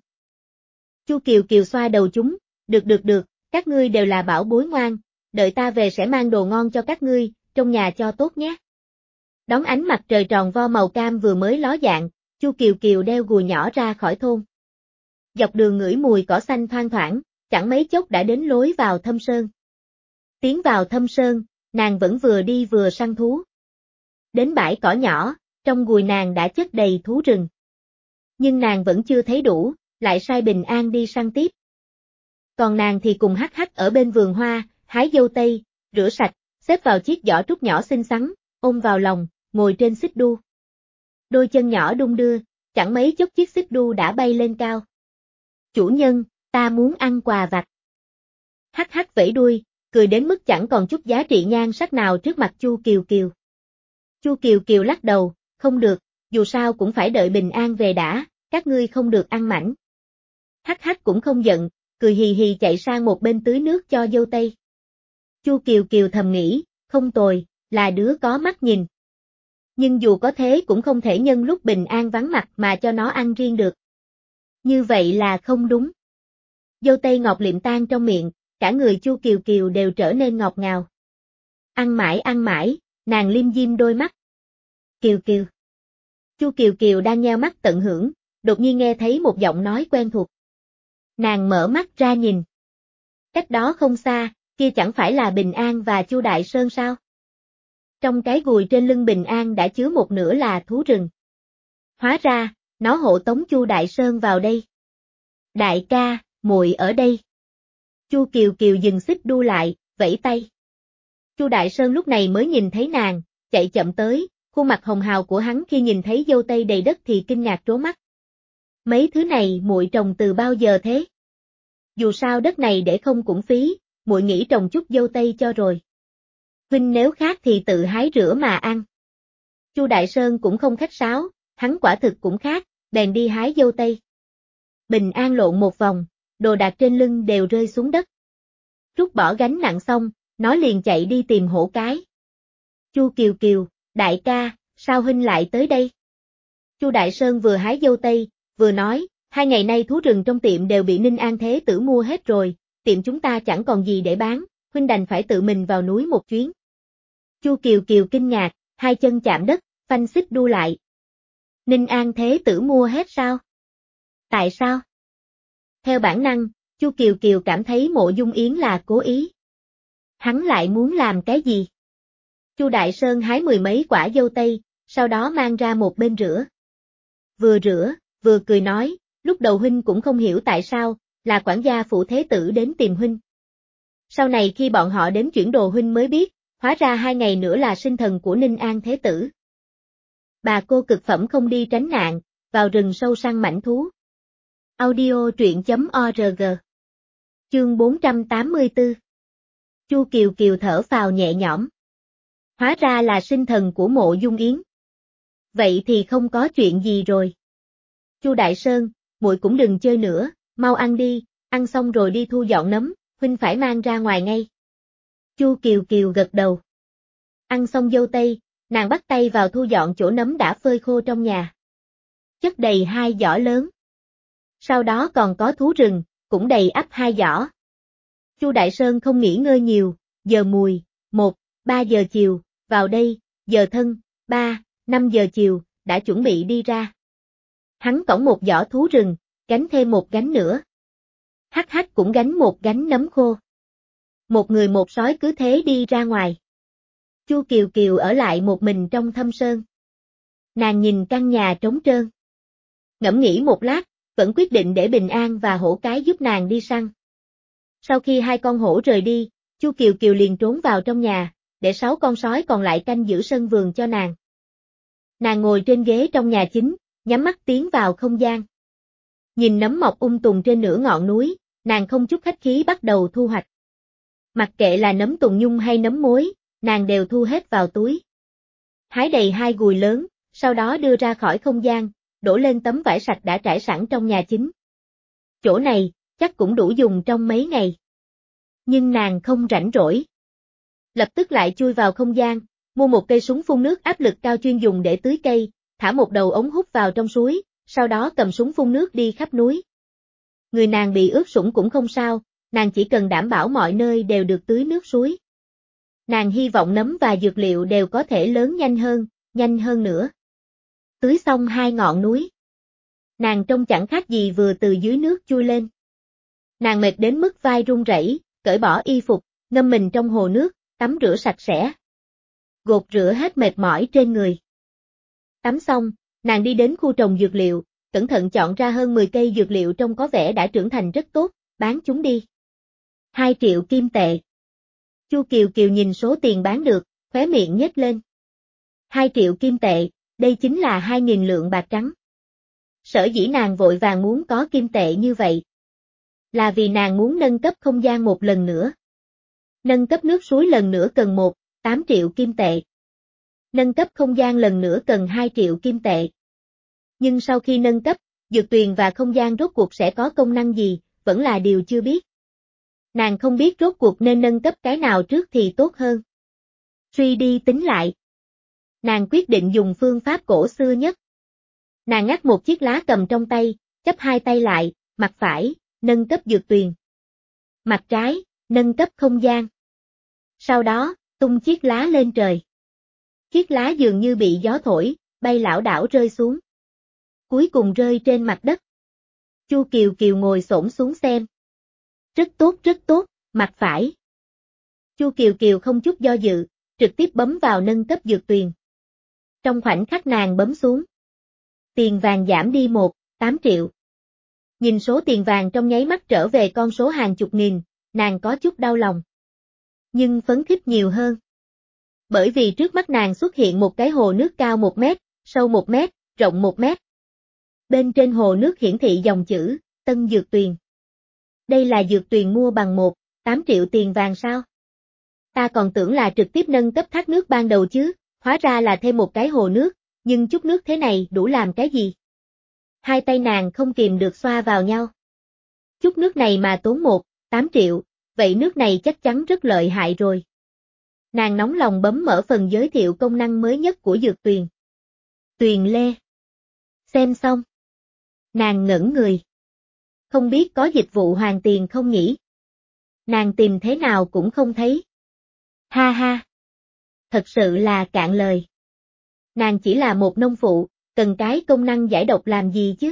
Chu Kiều Kiều xoa đầu chúng, được được được, các ngươi đều là bảo bối ngoan, đợi ta về sẽ mang đồ ngon cho các ngươi, trong nhà cho tốt nhé. Đón ánh mặt trời tròn vo màu cam vừa mới ló dạng, Chu Kiều Kiều đeo gùi nhỏ ra khỏi thôn. Dọc đường ngửi mùi cỏ xanh thoang thoảng, chẳng mấy chốc đã đến lối vào Thâm Sơn. Tiến vào Thâm Sơn, nàng vẫn vừa đi vừa săn thú. Đến bãi cỏ nhỏ, trong gùi nàng đã chất đầy thú rừng. Nhưng nàng vẫn chưa thấy đủ, lại sai Bình An đi săn tiếp. Còn nàng thì cùng hắc hắc ở bên vườn hoa, hái dâu tây, rửa sạch, xếp vào chiếc giỏ trúc nhỏ xinh xắn, ôm vào lòng, ngồi trên xích đu. Đôi chân nhỏ đung đưa, chẳng mấy chốc chiếc xích đu đã bay lên cao. Chủ nhân, ta muốn ăn quà vặt. Hắc hắc vẫy đuôi, cười đến mức chẳng còn chút giá trị nhan sắc nào trước mặt Chu Kiều Kiều. Chu Kiều Kiều lắc đầu, không được, dù sao cũng phải đợi Bình An về đã, các ngươi không được ăn mảnh. Hắc hắc cũng không giận, cười hì hì chạy sang một bên tưới nước cho dâu tây. Chu Kiều Kiều thầm nghĩ, không tồi, là đứa có mắt nhìn. Nhưng dù có thế cũng không thể nhân lúc Bình An vắng mặt mà cho nó ăn riêng được. Như vậy là không đúng. Dâu tây ngọt liệm tan trong miệng, cả người Chu Kiều Kiều đều trở nên ngọt ngào. Ăn mãi ăn mãi, nàng liêm diêm đôi mắt. Kiều Kiều. Chu Kiều Kiều đang nheo mắt tận hưởng, đột nhiên nghe thấy một giọng nói quen thuộc. Nàng mở mắt ra nhìn. Cách đó không xa, kia chẳng phải là Bình An và Chu Đại Sơn sao? Trong cái gùi trên lưng Bình An đã chứa một nửa là thú rừng. Hóa ra, nó hộ tống Chu Đại Sơn vào đây. Đại ca, muội ở đây. Chu Kiều Kiều dừng xích đu lại, vẫy tay. Chu Đại Sơn lúc này mới nhìn thấy nàng, chạy chậm tới, khuôn mặt hồng hào của hắn khi nhìn thấy dâu tây đầy đất thì kinh ngạc trố mắt. Mấy thứ này muội trồng từ bao giờ thế? Dù sao đất này để không cũng phí, muội nghĩ trồng chút dâu tây cho rồi. Huynh nếu khác thì tự hái rửa mà ăn. Chu Đại Sơn cũng không khách sáo, hắn quả thực cũng khác, bèn đi hái dâu tây. Bình An lộn một vòng, đồ đạc trên lưng đều rơi xuống đất. Trút bỏ gánh nặng xong, nó liền chạy đi tìm hổ cái. Chu Kiều Kiều, đại ca, sao huynh lại tới đây? Chu Đại Sơn vừa hái dâu tây, vừa nói, hai ngày nay thú rừng trong tiệm đều bị Ninh An Thế Tử mua hết rồi, tiệm chúng ta chẳng còn gì để bán, huynh đành phải tự mình vào núi một chuyến. Chu Kiều Kiều kinh ngạc, hai chân chạm đất, phanh xích đu lại. Ninh An Thế Tử mua hết sao? Tại sao? Theo bản năng, Chu Kiều Kiều cảm thấy Mộ Dung Yến là cố ý. Hắn lại muốn làm cái gì? Chu Đại Sơn hái mười mấy quả dâu tây, sau đó mang ra một bên rửa. Vừa rửa, vừa cười nói, lúc đầu huynh cũng không hiểu tại sao, là quản gia phủ thế tử đến tìm huynh. Sau này khi bọn họ đến chuyển đồ huynh mới biết, hóa ra hai ngày nữa là sinh thần của Ninh An Thế Tử. Bà cô cực phẩm không đi tránh nạn, vào rừng sâu săn mãnh thú. Audio truyện chấm org. Chương bốn trăm tám mươi tư. Chu Kiều Kiều thở phào nhẹ nhõm. Hóa ra là sinh thần của Mộ Dung Yến. Vậy thì không có chuyện gì rồi. Chu Đại Sơn, muội cũng đừng chơi nữa, mau ăn đi, ăn xong rồi đi thu dọn nấm, huynh phải mang ra ngoài ngay. Chu Kiều Kiều gật đầu. Ăn xong dâu tây, nàng bắt tay vào thu dọn chỗ nấm đã phơi khô trong nhà. Chất đầy hai giỏ lớn. Sau đó còn có thú rừng, cũng đầy ắp hai giỏ. Chu Đại Sơn không nghỉ ngơi nhiều, giờ mùi, một, ba giờ chiều, vào đây, giờ thân, ba, năm giờ chiều, đã chuẩn bị đi ra. Hắn cõng một giỏ thú rừng, gánh thêm một gánh nữa. Hắc Hắc cũng gánh một gánh nấm khô. Một người một sói cứ thế đi ra ngoài. Chu Kiều Kiều ở lại một mình trong thâm sơn. Nàng nhìn căn nhà trống trơn. Ngẫm nghĩ một lát, vẫn quyết định để Bình An và Hổ Cái giúp nàng đi săn. Sau khi hai con hổ rời đi, Chu Kiều Kiều liền trốn vào trong nhà, để sáu con sói còn lại canh giữ sân vườn cho nàng. Nàng ngồi trên ghế trong nhà chính, nhắm mắt tiến vào không gian. Nhìn nấm mọc um tùm trên nửa ngọn núi, nàng không chút khách khí bắt đầu thu hoạch. Mặc kệ là nấm tùng nhung hay nấm mối, nàng đều thu hết vào túi. Hái đầy hai gùi lớn, sau đó đưa ra khỏi không gian, đổ lên tấm vải sạch đã trải sẵn trong nhà chính. Chỗ này, chắc cũng đủ dùng trong mấy ngày. Nhưng nàng không rảnh rỗi. Lập tức lại chui vào không gian, mua một cây súng phun nước áp lực cao chuyên dùng để tưới cây, thả một đầu ống hút vào trong suối, sau đó cầm súng phun nước đi khắp núi. Người nàng bị ướt sũng cũng không sao, nàng chỉ cần đảm bảo mọi nơi đều được tưới nước suối. Nàng hy vọng nấm và dược liệu đều có thể lớn nhanh hơn, nhanh hơn nữa. Tưới xong hai ngọn núi. Nàng trông chẳng khác gì vừa từ dưới nước chui lên. Nàng mệt đến mức vai run rẩy, cởi bỏ y phục, ngâm mình trong hồ nước, tắm rửa sạch sẽ. Gột rửa hết mệt mỏi trên người. Tắm xong, nàng đi đến khu trồng dược liệu, cẩn thận chọn ra hơn mười cây dược liệu trông có vẻ đã trưởng thành rất tốt, bán chúng đi. Hai triệu kim tệ. Chu Kiều Kiều nhìn số tiền bán được, khóe miệng nhếch lên. Hai triệu kim tệ, đây chính là hai nghìn lượng bạc trắng. Sở dĩ nàng vội vàng muốn có kim tệ như vậy, là vì nàng muốn nâng cấp không gian một lần nữa. Nâng cấp nước suối lần nữa cần một, tám triệu kim tệ. Nâng cấp không gian lần nữa cần hai triệu kim tệ. Nhưng sau khi nâng cấp, dược tuyền và không gian rốt cuộc sẽ có công năng gì, vẫn là điều chưa biết. Nàng không biết rốt cuộc nên nâng cấp cái nào trước thì tốt hơn. Suy đi tính lại. Nàng quyết định dùng phương pháp cổ xưa nhất. Nàng ngắt một chiếc lá cầm trong tay, chắp hai tay lại, mặt phải, nâng cấp dược tuyền. Mặt trái, nâng cấp không gian. Sau đó, tung chiếc lá lên trời. Chiếc lá dường như bị gió thổi, bay lảo đảo rơi xuống. Cuối cùng rơi trên mặt đất. Chu Kiều Kiều ngồi xổm xuống xem. Rất tốt rất tốt, mặt phải. Chu Kiều Kiều không chút do dự, trực tiếp bấm vào nâng cấp dược tuyền. Trong khoảnh khắc nàng bấm xuống. Tiền vàng giảm đi một, tám triệu. Nhìn số tiền vàng trong nháy mắt trở về con số hàng chục nghìn, nàng có chút đau lòng. Nhưng phấn khích nhiều hơn. Bởi vì trước mắt nàng xuất hiện một cái hồ nước cao một mét, sâu một mét, rộng một mét. Bên trên hồ nước hiển thị dòng chữ, Tân Dược Tuyền. Đây là dược tuyền mua bằng một, tám triệu tiền vàng sao? Ta còn tưởng là trực tiếp nâng cấp thác nước ban đầu chứ, hóa ra là thêm một cái hồ nước, nhưng chút nước thế này đủ làm cái gì? Hai tay nàng không kìm được xoa vào nhau. Chút nước này mà tốn một, tám triệu, vậy nước này chắc chắn rất lợi hại rồi. Nàng nóng lòng bấm mở phần giới thiệu công năng mới nhất của dược tuyền. Tuyền lê. Xem xong. Nàng ngẩn người. Không biết có dịch vụ hoàn tiền không nhỉ? Nàng tìm thế nào cũng không thấy. Ha ha. Thật sự là cạn lời. Nàng chỉ là một nông phụ, cần cái công năng giải độc làm gì chứ?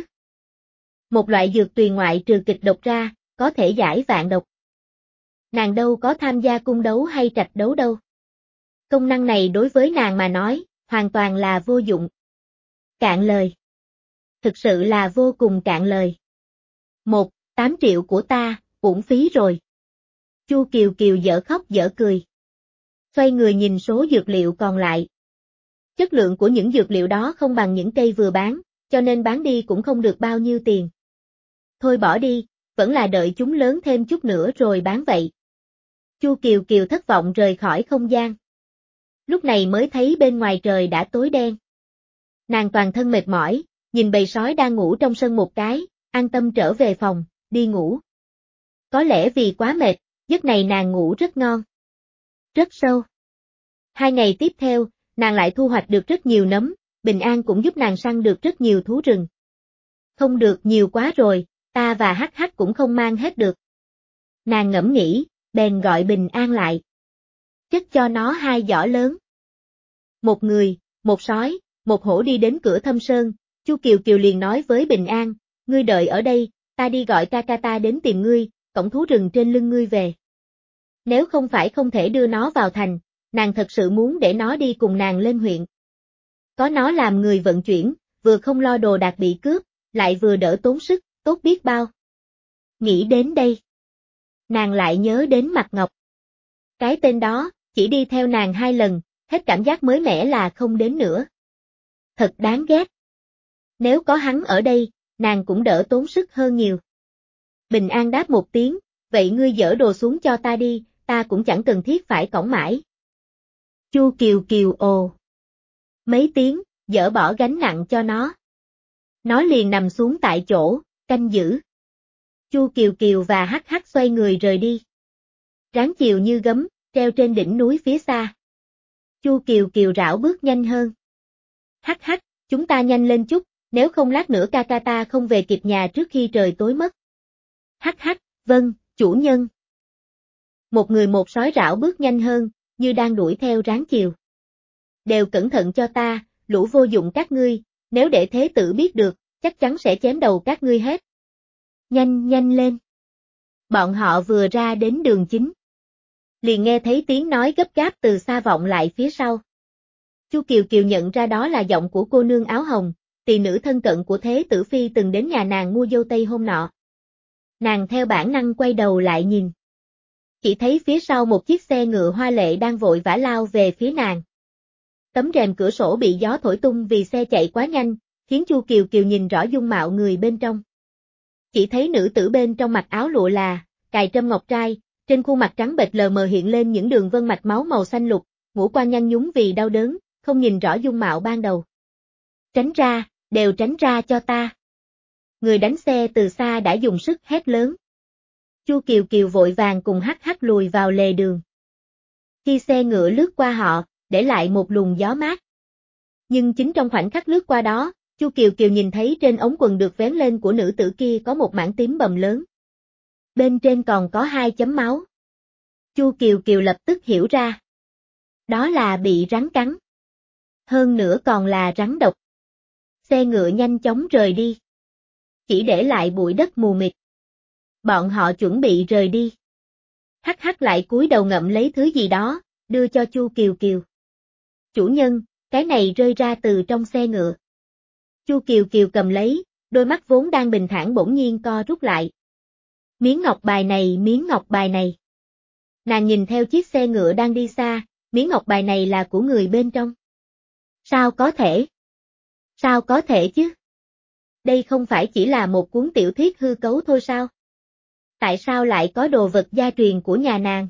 Một loại dược tuyền ngoại trừ kịch độc ra, có thể giải vạn độc. Nàng đâu có tham gia cung đấu hay trạch đấu đâu. Công năng này đối với nàng mà nói, hoàn toàn là vô dụng. Cạn lời. Thực sự là vô cùng cạn lời. Một, tám triệu của ta, uổng phí rồi. Chu Kiều Kiều dở khóc dở cười. Xoay người nhìn số dược liệu còn lại. Chất lượng của những dược liệu đó không bằng những cây vừa bán, cho nên bán đi cũng không được bao nhiêu tiền. Thôi bỏ đi, vẫn là đợi chúng lớn thêm chút nữa rồi bán vậy. Chu Kiều Kiều thất vọng rời khỏi không gian. Lúc này mới thấy bên ngoài trời đã tối đen. Nàng toàn thân mệt mỏi, nhìn bầy sói đang ngủ trong sân một cái, an tâm trở về phòng, đi ngủ. Có lẽ vì quá mệt, giấc này nàng ngủ rất ngon. Rất sâu. Hai ngày tiếp theo, nàng lại thu hoạch được rất nhiều nấm, Bình An cũng giúp nàng săn được rất nhiều thú rừng. Không được nhiều quá rồi, ta và Hắc Hắc cũng không mang hết được. Nàng ngẫm nghĩ, bèn gọi Bình An lại. Chất cho nó hai giỏ lớn. Một người, một sói, một hổ đi đến cửa Thâm Sơn, Chu Kiều Kiều liền nói với Bình An, ngươi đợi ở đây, ta đi gọi ca ca ta đến tìm ngươi, cõng thú rừng trên lưng ngươi về. Nếu không phải không thể đưa nó vào thành, nàng thật sự muốn để nó đi cùng nàng lên huyện. Có nó làm người vận chuyển, vừa không lo đồ đạc bị cướp, lại vừa đỡ tốn sức, tốt biết bao. Nghĩ đến đây, nàng lại nhớ đến Mạc Ngọc. Cái tên đó, chỉ đi theo nàng hai lần, hết cảm giác mới mẻ là không đến nữa. Thật đáng ghét. Nếu có hắn ở đây, nàng cũng đỡ tốn sức hơn nhiều. Bình An đáp một tiếng, vậy ngươi dỡ đồ xuống cho ta đi, ta cũng chẳng cần thiết phải cõng mãi. Chu Kiều Kiều ồ. Mấy tiếng, dỡ bỏ gánh nặng cho nó. Nó liền nằm xuống tại chỗ, canh giữ. Chu Kiều Kiều và Hắc Hắc xoay người rời đi. Ráng chiều như gấm, treo trên đỉnh núi phía xa. Chu Kiều Kiều rảo bước nhanh hơn. Hắc Hắc, chúng ta nhanh lên chút, nếu không lát nữa ca ca ta không về kịp nhà trước khi trời tối mất. Hắc Hắc, vâng, chủ nhân. Một người một sói rảo bước nhanh hơn, như đang đuổi theo ráng chiều. Đều cẩn thận cho ta, lũ vô dụng các ngươi, nếu để thế tử biết được, chắc chắn sẽ chém đầu các ngươi hết. Nhanh nhanh lên. Bọn họ vừa ra đến đường chính. Liền nghe thấy tiếng nói gấp gáp từ xa vọng lại phía sau. Chu Kiều Kiều nhận ra đó là giọng của cô nương áo hồng, tỳ nữ thân cận của thế tử phi từng đến nhà nàng mua dâu tây hôm nọ. Nàng theo bản năng quay đầu lại nhìn. Chỉ thấy phía sau một chiếc xe ngựa hoa lệ đang vội vã lao về phía nàng. Tấm rèm cửa sổ bị gió thổi tung vì xe chạy quá nhanh, khiến Chu Kiều Kiều nhìn rõ dung mạo người bên trong. Chỉ thấy nữ tử bên trong mặc áo lụa là, cài trâm ngọc trai, trên khuôn mặt trắng bệch lờ mờ hiện lên những đường vân mạch máu màu xanh lục, ngũ quan nhăn nhúm vì đau đớn, không nhìn rõ dung mạo ban đầu. Tránh ra, đều tránh ra cho ta. Người đánh xe từ xa đã dùng sức hét lớn. Chu Kiều Kiều vội vàng cùng Hắc Hắc lùi vào lề đường. Khi xe ngựa lướt qua họ, để lại một luồng gió mát. Nhưng chính trong khoảnh khắc lướt qua đó, Chu Kiều Kiều nhìn thấy trên ống quần được vén lên của nữ tử kia có một mảng tím bầm lớn. Bên trên còn có hai chấm máu. Chu Kiều Kiều lập tức hiểu ra. Đó là bị rắn cắn. Hơn nữa còn là rắn độc. Xe ngựa nhanh chóng rời đi. Chỉ để lại bụi đất mù mịt. Bọn họ chuẩn bị rời đi. Hắc Hắc lại cúi đầu ngậm lấy thứ gì đó, đưa cho Chu Kiều Kiều. Chủ nhân, cái này rơi ra từ trong xe ngựa. Chu Kiều Kiều cầm lấy, đôi mắt vốn đang bình thản bỗng nhiên co rút lại. Miếng ngọc bài này, miếng ngọc bài này. Nàng nhìn theo chiếc xe ngựa đang đi xa, miếng ngọc bài này là của người bên trong. Sao có thể? Sao có thể chứ? Đây không phải chỉ là một cuốn tiểu thuyết hư cấu thôi sao? Tại sao lại có đồ vật gia truyền của nhà nàng?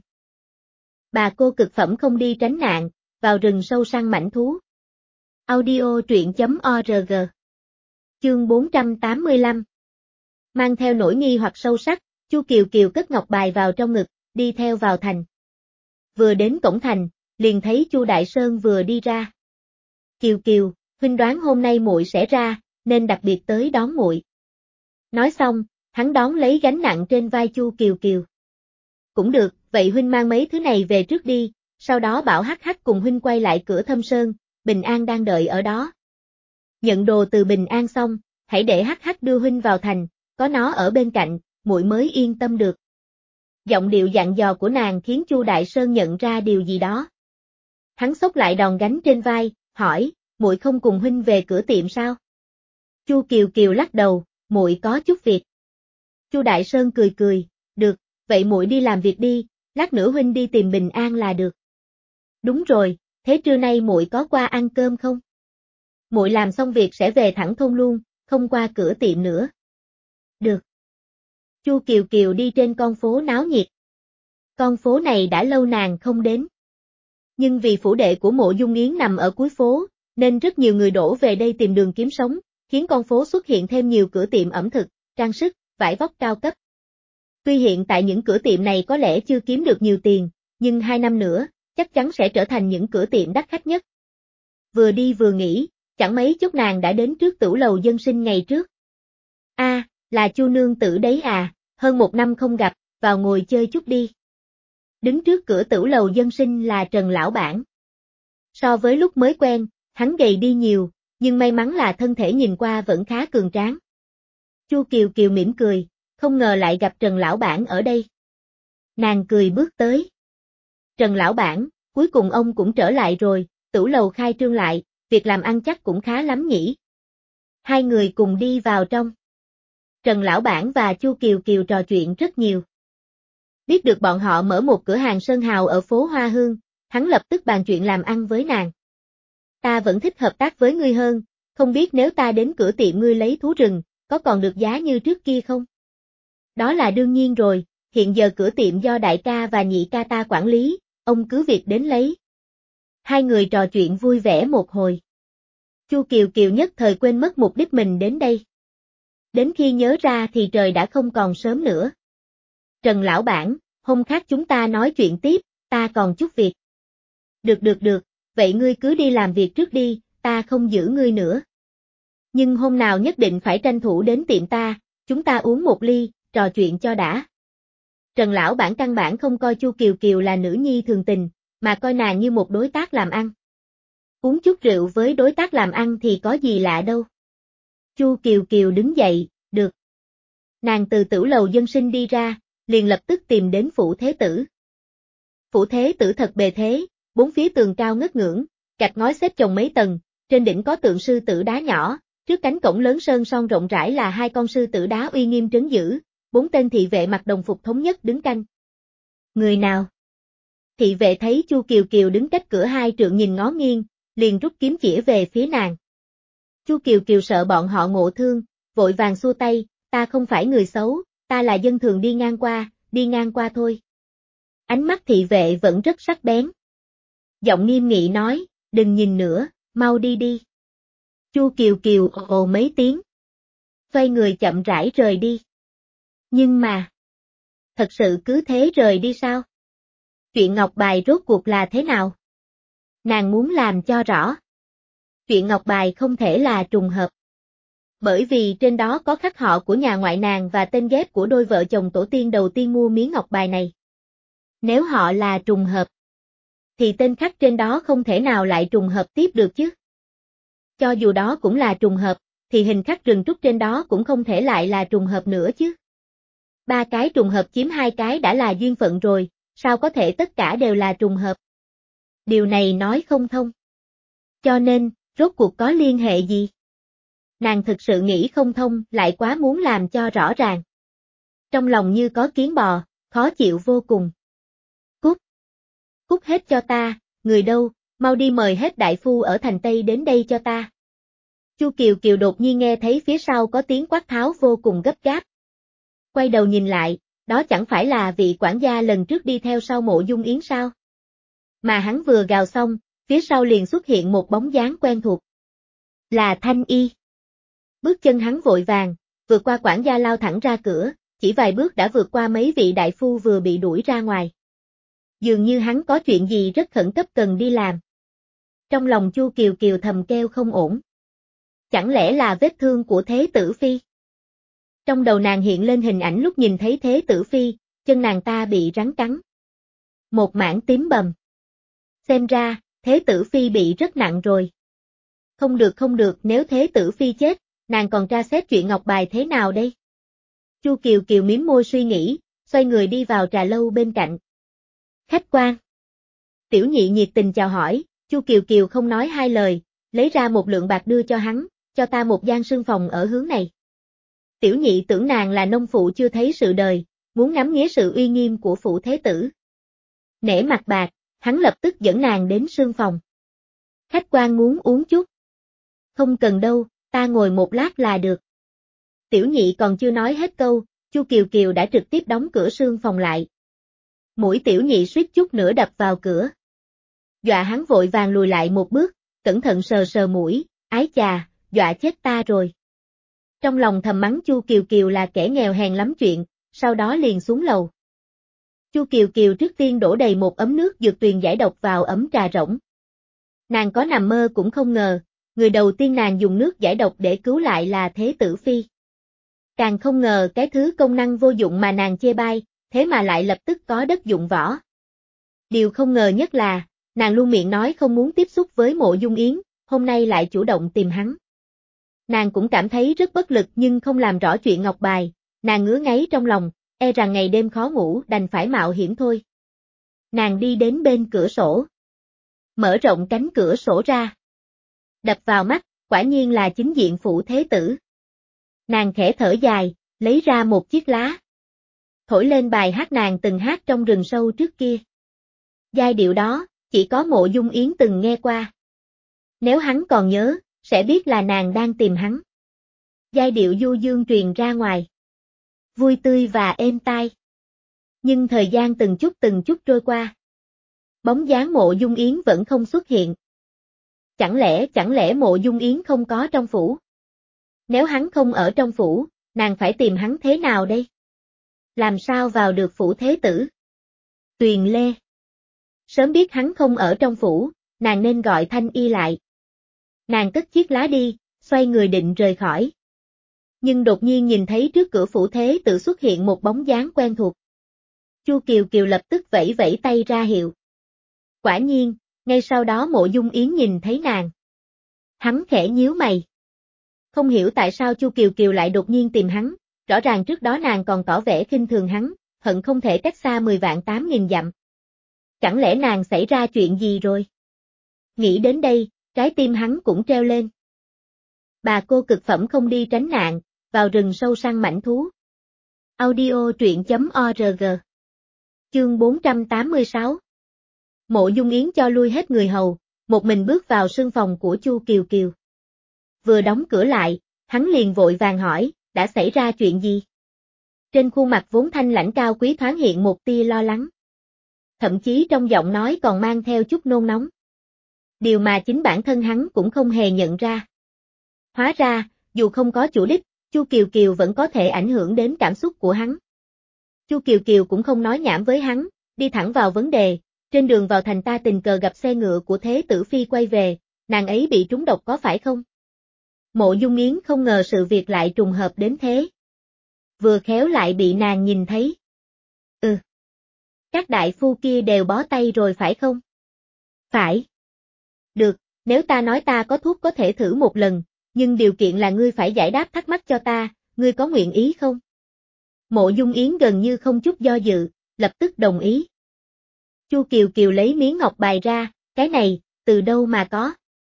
Bà cô cực phẩm không đi tránh nạn, vào rừng sâu săn mãnh thú. Audio truyện chấm org. Chương bốn trăm tám mươi lăm. Mang theo nỗi nghi hoặc sâu sắc, Chu Kiều Kiều cất ngọc bài vào trong ngực, đi theo vào thành. Vừa đến cổng thành, liền thấy Chu Đại Sơn vừa đi ra. Kiều Kiều, huynh đoán hôm nay muội sẽ ra, nên đặc biệt tới đón muội. Nói xong, hắn đón lấy gánh nặng trên vai Chu Kiều Kiều. Cũng được, vậy huynh mang mấy thứ này về trước đi, sau đó bảo Hắc Hắc cùng huynh quay lại cửa Thâm Sơn, Bình An đang đợi ở đó. Nhận đồ từ Bình An xong, hãy để Hắc Hắc đưa huynh vào thành, có nó ở bên cạnh, muội mới yên tâm được. Giọng điệu dặn dò của nàng khiến Chu Đại Sơn nhận ra điều gì đó. Hắn xốc lại đòn gánh trên vai, hỏi, muội không cùng huynh về cửa tiệm sao? Chu Kiều Kiều lắc đầu, muội có chút việc. Chu Đại Sơn cười cười, được, vậy muội đi làm việc đi, lát nữa huynh đi tìm Bình An là được. Đúng rồi, thế trưa nay muội có qua ăn cơm không? Muội làm xong việc sẽ về thẳng thôn luôn, không qua cửa tiệm nữa. Được. Chu Kiều Kiều đi trên con phố náo nhiệt. Con phố này đã lâu nàng không đến. Nhưng vì phủ đệ của Mộ Dung Yến nằm ở cuối phố, nên rất nhiều người đổ về đây tìm đường kiếm sống, khiến con phố xuất hiện thêm nhiều cửa tiệm ẩm thực, trang sức, vải vóc cao cấp. Tuy hiện tại những cửa tiệm này có lẽ chưa kiếm được nhiều tiền, nhưng hai năm nữa, chắc chắn sẽ trở thành những cửa tiệm đắt khách nhất. Vừa đi vừa nghĩ, chẳng mấy chốc nàng đã đến trước tửu lầu dân sinh ngày trước. A, à, là Chu nương tử đấy à, hơn một năm không gặp, vào ngồi chơi chút đi. Đứng trước cửa tửu lầu dân sinh là Trần Lão Bản. So với lúc mới quen, hắn gầy đi nhiều, nhưng may mắn là thân thể nhìn qua vẫn khá cường tráng. Chu Kiều Kiều mỉm cười, không ngờ lại gặp Trần lão bản ở đây. Nàng cười bước tới. Trần lão bản, cuối cùng ông cũng trở lại rồi, tửu lầu khai trương lại, việc làm ăn chắc cũng khá lắm nhỉ. Hai người cùng đi vào trong. Trần lão bản và Chu Kiều Kiều trò chuyện rất nhiều. Biết được bọn họ mở một cửa hàng sơn hào ở phố Hoa Hương, hắn lập tức bàn chuyện làm ăn với nàng. Ta vẫn thích hợp tác với ngươi hơn, không biết nếu ta đến cửa tiệm ngươi lấy thú rừng, có còn được giá như trước kia không? Đó là đương nhiên rồi, hiện giờ cửa tiệm do đại ca và nhị ca ta quản lý, ông cứ việc đến lấy. Hai người trò chuyện vui vẻ một hồi. Chu Kiều Kiều nhất thời quên mất mục đích mình đến đây. Đến khi nhớ ra thì trời đã không còn sớm nữa. Trần lão bản, hôm khác chúng ta nói chuyện tiếp, ta còn chút việc. Được được được, vậy ngươi cứ đi làm việc trước đi, ta không giữ ngươi nữa. Nhưng hôm nào nhất định phải tranh thủ đến tiệm ta, chúng ta uống một ly, trò chuyện cho đã. Trần lão bản căn bản không coi Chu Kiều Kiều là nữ nhi thường tình, mà coi nàng như một đối tác làm ăn. Uống chút rượu với đối tác làm ăn thì có gì lạ đâu. Chu Kiều Kiều đứng dậy, được. Nàng từ tửu lầu dân sinh đi ra, liền lập tức tìm đến phủ thế tử. Phủ thế tử thật bề thế, bốn phía tường cao ngất ngưỡng, gạch ngói xếp chồng mấy tầng, trên đỉnh có tượng sư tử đá nhỏ, trước cánh cổng lớn sơn son rộng rãi là hai con sư tử đá uy nghiêm trấn giữ, bốn tên thị vệ mặc đồng phục thống nhất đứng canh. Người nào? Thị vệ thấy Chu Kiều Kiều đứng cách cửa hai trượng nhìn ngó nghiêng, liền rút kiếm chĩa về phía nàng. Chu Kiều Kiều sợ bọn họ ngộ thương, vội vàng xua tay, ta không phải người xấu, ta là dân thường đi ngang qua, đi ngang qua thôi. Ánh mắt thị vệ vẫn rất sắc bén. Giọng nghiêm nghị nói, đừng nhìn nữa, mau đi đi. Chu Kiều Kiều ồ mấy tiếng. Xoay người chậm rãi rời đi. Nhưng mà, thật sự cứ thế rời đi sao? Chuyện ngọc bài rốt cuộc là thế nào? Nàng muốn làm cho rõ. Chuyện ngọc bài không thể là trùng hợp. Bởi vì trên đó có khắc họ của nhà ngoại nàng và tên ghép của đôi vợ chồng tổ tiên đầu tiên mua miếng ngọc bài này. Nếu họ là trùng hợp, thì tên khắc trên đó không thể nào lại trùng hợp tiếp được chứ. Cho dù đó cũng là trùng hợp, thì hình khắc rừng trúc trên đó cũng không thể lại là trùng hợp nữa chứ. Ba cái trùng hợp chiếm hai cái đã là duyên phận rồi, sao có thể tất cả đều là trùng hợp? Điều này nói không thông. Cho nên, rốt cuộc có liên hệ gì? Nàng thực sự nghĩ không thông, lại quá muốn làm cho rõ ràng. Trong lòng như có kiến bò, khó chịu vô cùng. Cút! Cút hết cho ta, người đâu, mau đi mời hết đại phu ở thành Tây đến đây cho ta. Chu Kiều Kiều đột nhiên nghe thấy phía sau có tiếng quát tháo vô cùng gấp gáp. Quay đầu nhìn lại, đó chẳng phải là vị quản gia lần trước đi theo sau Mộ Dung Yến sao? Mà hắn vừa gào xong, phía sau liền xuất hiện một bóng dáng quen thuộc. Là Thanh Y. Bước chân hắn vội vàng, vượt qua quản gia lao thẳng ra cửa, chỉ vài bước đã vượt qua mấy vị đại phu vừa bị đuổi ra ngoài. Dường như hắn có chuyện gì rất khẩn cấp cần đi làm. Trong lòng Chu Kiều Kiều thầm kêu không ổn. Chẳng lẽ là vết thương của Thế Tử Phi? Trong đầu nàng hiện lên hình ảnh lúc nhìn thấy Thế Tử Phi, chân nàng ta bị rắn cắn. Một mảng tím bầm. Xem ra, Thế Tử Phi bị rất nặng rồi. Không được không được, nếu Thế Tử Phi chết, nàng còn tra xét chuyện ngọc bài thế nào đây? Chu Kiều Kiều mím môi suy nghĩ, xoay người đi vào trà lâu bên cạnh. Khách quan. Tiểu nhị nhiệt tình chào hỏi, Chu Kiều Kiều không nói hai lời, lấy ra một lượng bạc đưa cho hắn, cho ta một gian sương phòng ở hướng này. Tiểu nhị tưởng nàng là nông phụ chưa thấy sự đời, muốn ngắm nghía sự uy nghiêm của phủ thế tử. Nể mặt bạc, hắn lập tức dẫn nàng đến sương phòng. Khách quan muốn uống chút. Không cần đâu, ta ngồi một lát là được. Tiểu nhị còn chưa nói hết câu, Chu Kiều Kiều đã trực tiếp đóng cửa sương phòng lại. Mũi tiểu nhị suýt chút nữa đập vào cửa. Dọa hắn vội vàng lùi lại một bước, cẩn thận sờ sờ mũi, ái chà, dọa chết ta rồi. Trong lòng thầm mắng Chu Kiều Kiều là kẻ nghèo hèn lắm chuyện, sau đó liền xuống lầu. Chu Kiều Kiều trước tiên đổ đầy một ấm nước dược tuyền giải độc vào ấm trà rỗng. Nàng có nằm mơ cũng không ngờ, người đầu tiên nàng dùng nước giải độc để cứu lại là Thế Tử Phi. Càng không ngờ cái thứ công năng vô dụng mà nàng chê bai, thế mà lại lập tức có đất dụng võ. Điều không ngờ nhất là, nàng luôn miệng nói không muốn tiếp xúc với Mộ Dung Yến, hôm nay lại chủ động tìm hắn. Nàng cũng cảm thấy rất bất lực nhưng không làm rõ chuyện ngọc bài, nàng ngứa ngáy trong lòng, e rằng ngày đêm khó ngủ đành phải mạo hiểm thôi. Nàng đi đến bên cửa sổ. Mở rộng cánh cửa sổ ra. Đập vào mắt, quả nhiên là chính diện Phủ Thế Tử. Nàng khẽ thở dài, lấy ra một chiếc lá. Thổi lên bài hát nàng từng hát trong rừng sâu trước kia. Giai điệu đó, chỉ có Mộ Dung Yến từng nghe qua. Nếu hắn còn nhớ, sẽ biết là nàng đang tìm hắn. Giai điệu du dương truyền ra ngoài. Vui tươi và êm tai. Nhưng thời gian từng chút từng chút trôi qua. Bóng dáng Mộ Dung Yến vẫn không xuất hiện. Chẳng lẽ, chẳng lẽ Mộ Dung Yến không có trong phủ? Nếu hắn không ở trong phủ, nàng phải tìm hắn thế nào đây? Làm sao vào được Phủ Thế Tử? Tuyền Lê. Sớm biết hắn không ở trong phủ, nàng nên gọi Thanh Y lại. Nàng cất chiếc lá đi, xoay người định rời khỏi. Nhưng đột nhiên nhìn thấy trước cửa Phủ Thế Tử xuất hiện một bóng dáng quen thuộc. Chu Kiều Kiều lập tức vẫy vẫy tay ra hiệu. Quả nhiên, ngay sau đó Mộ Dung Yến nhìn thấy nàng. Hắn khẽ nhíu mày. Không hiểu tại sao Chu Kiều Kiều lại đột nhiên tìm hắn, rõ ràng trước đó nàng còn tỏ vẻ khinh thường hắn, hận không thể cách xa mười vạn tám nghìn dặm. Chẳng lẽ nàng xảy ra chuyện gì rồi? Nghĩ đến đây, trái tim hắn cũng treo lên. Bà cô cực phẩm không đi tránh nạn, vào rừng sâu săn mãnh thú. Audio truyện chấm org. Chương bốn trăm tám mươi sáu. Mộ Dung Yến cho lui hết người hầu, một mình bước vào sương phòng của Chu Kiều Kiều. Vừa đóng cửa lại, hắn liền vội vàng hỏi, đã xảy ra chuyện gì? Trên khuôn mặt vốn thanh lãnh cao quý thoáng hiện một tia lo lắng. Thậm chí trong giọng nói còn mang theo chút nôn nóng. Điều mà chính bản thân hắn cũng không hề nhận ra. Hóa ra, dù không có chủ đích, Chu Kiều Kiều vẫn có thể ảnh hưởng đến cảm xúc của hắn. Chu Kiều Kiều cũng không nói nhảm với hắn, đi thẳng vào vấn đề. Trên đường vào thành ta tình cờ gặp xe ngựa của Thế Tử Phi quay về, nàng ấy bị trúng độc có phải không? Mộ Dung Yến không ngờ sự việc lại trùng hợp đến thế. Vừa khéo lại bị nàng nhìn thấy. Ừ. Các đại phu kia đều bó tay rồi phải không? Phải. Được, nếu ta nói ta có thuốc có thể thử một lần, nhưng điều kiện là ngươi phải giải đáp thắc mắc cho ta, ngươi có nguyện ý không? Mộ Dung Yến gần như không chút do dự, lập tức đồng ý. Chu Kiều Kiều lấy miếng ngọc bài ra, cái này, từ đâu mà có?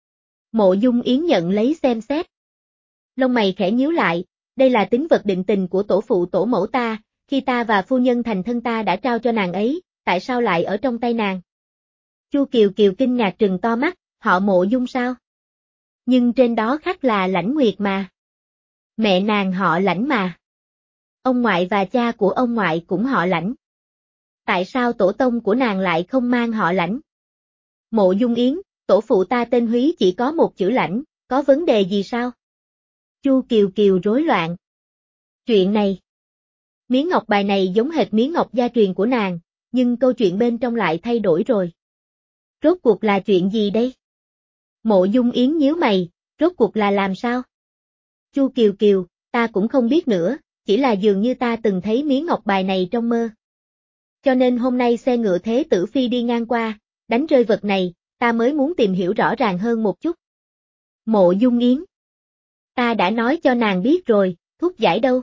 Mộ Dung Yến nhận lấy xem xét. Lông mày khẽ nhíu lại, đây là tín vật định tình của tổ phụ tổ mẫu ta, khi ta và phu nhân thành thân ta đã trao cho nàng ấy, tại sao lại ở trong tay nàng? Chu Kiều Kiều kinh ngạc trừng to mắt, họ Mộ Dung sao? Nhưng trên đó khắc là Lãnh Nguyệt mà. Mẹ nàng họ Lãnh mà. Ông ngoại và cha của ông ngoại cũng họ Lãnh. Tại sao tổ tông của nàng lại không mang họ Lãnh? Mộ Dung Yến, tổ phụ ta tên Húy chỉ có một chữ Lãnh, có vấn đề gì sao? Chu Kiều Kiều rối loạn. Chuyện này. Miếng ngọc bài này giống hệt miếng ngọc gia truyền của nàng, nhưng câu chuyện bên trong lại thay đổi rồi. Rốt cuộc là chuyện gì đây? Mộ Dung Yến nhíu mày, rốt cuộc là làm sao? Chu Kiều Kiều, ta cũng không biết nữa, chỉ là dường như ta từng thấy miếng ngọc bài này trong mơ. Cho nên hôm nay xe ngựa Thế Tử Phi đi ngang qua, đánh rơi vật này, ta mới muốn tìm hiểu rõ ràng hơn một chút. Mộ Dung Yến. Ta đã nói cho nàng biết rồi, thuốc giải đâu?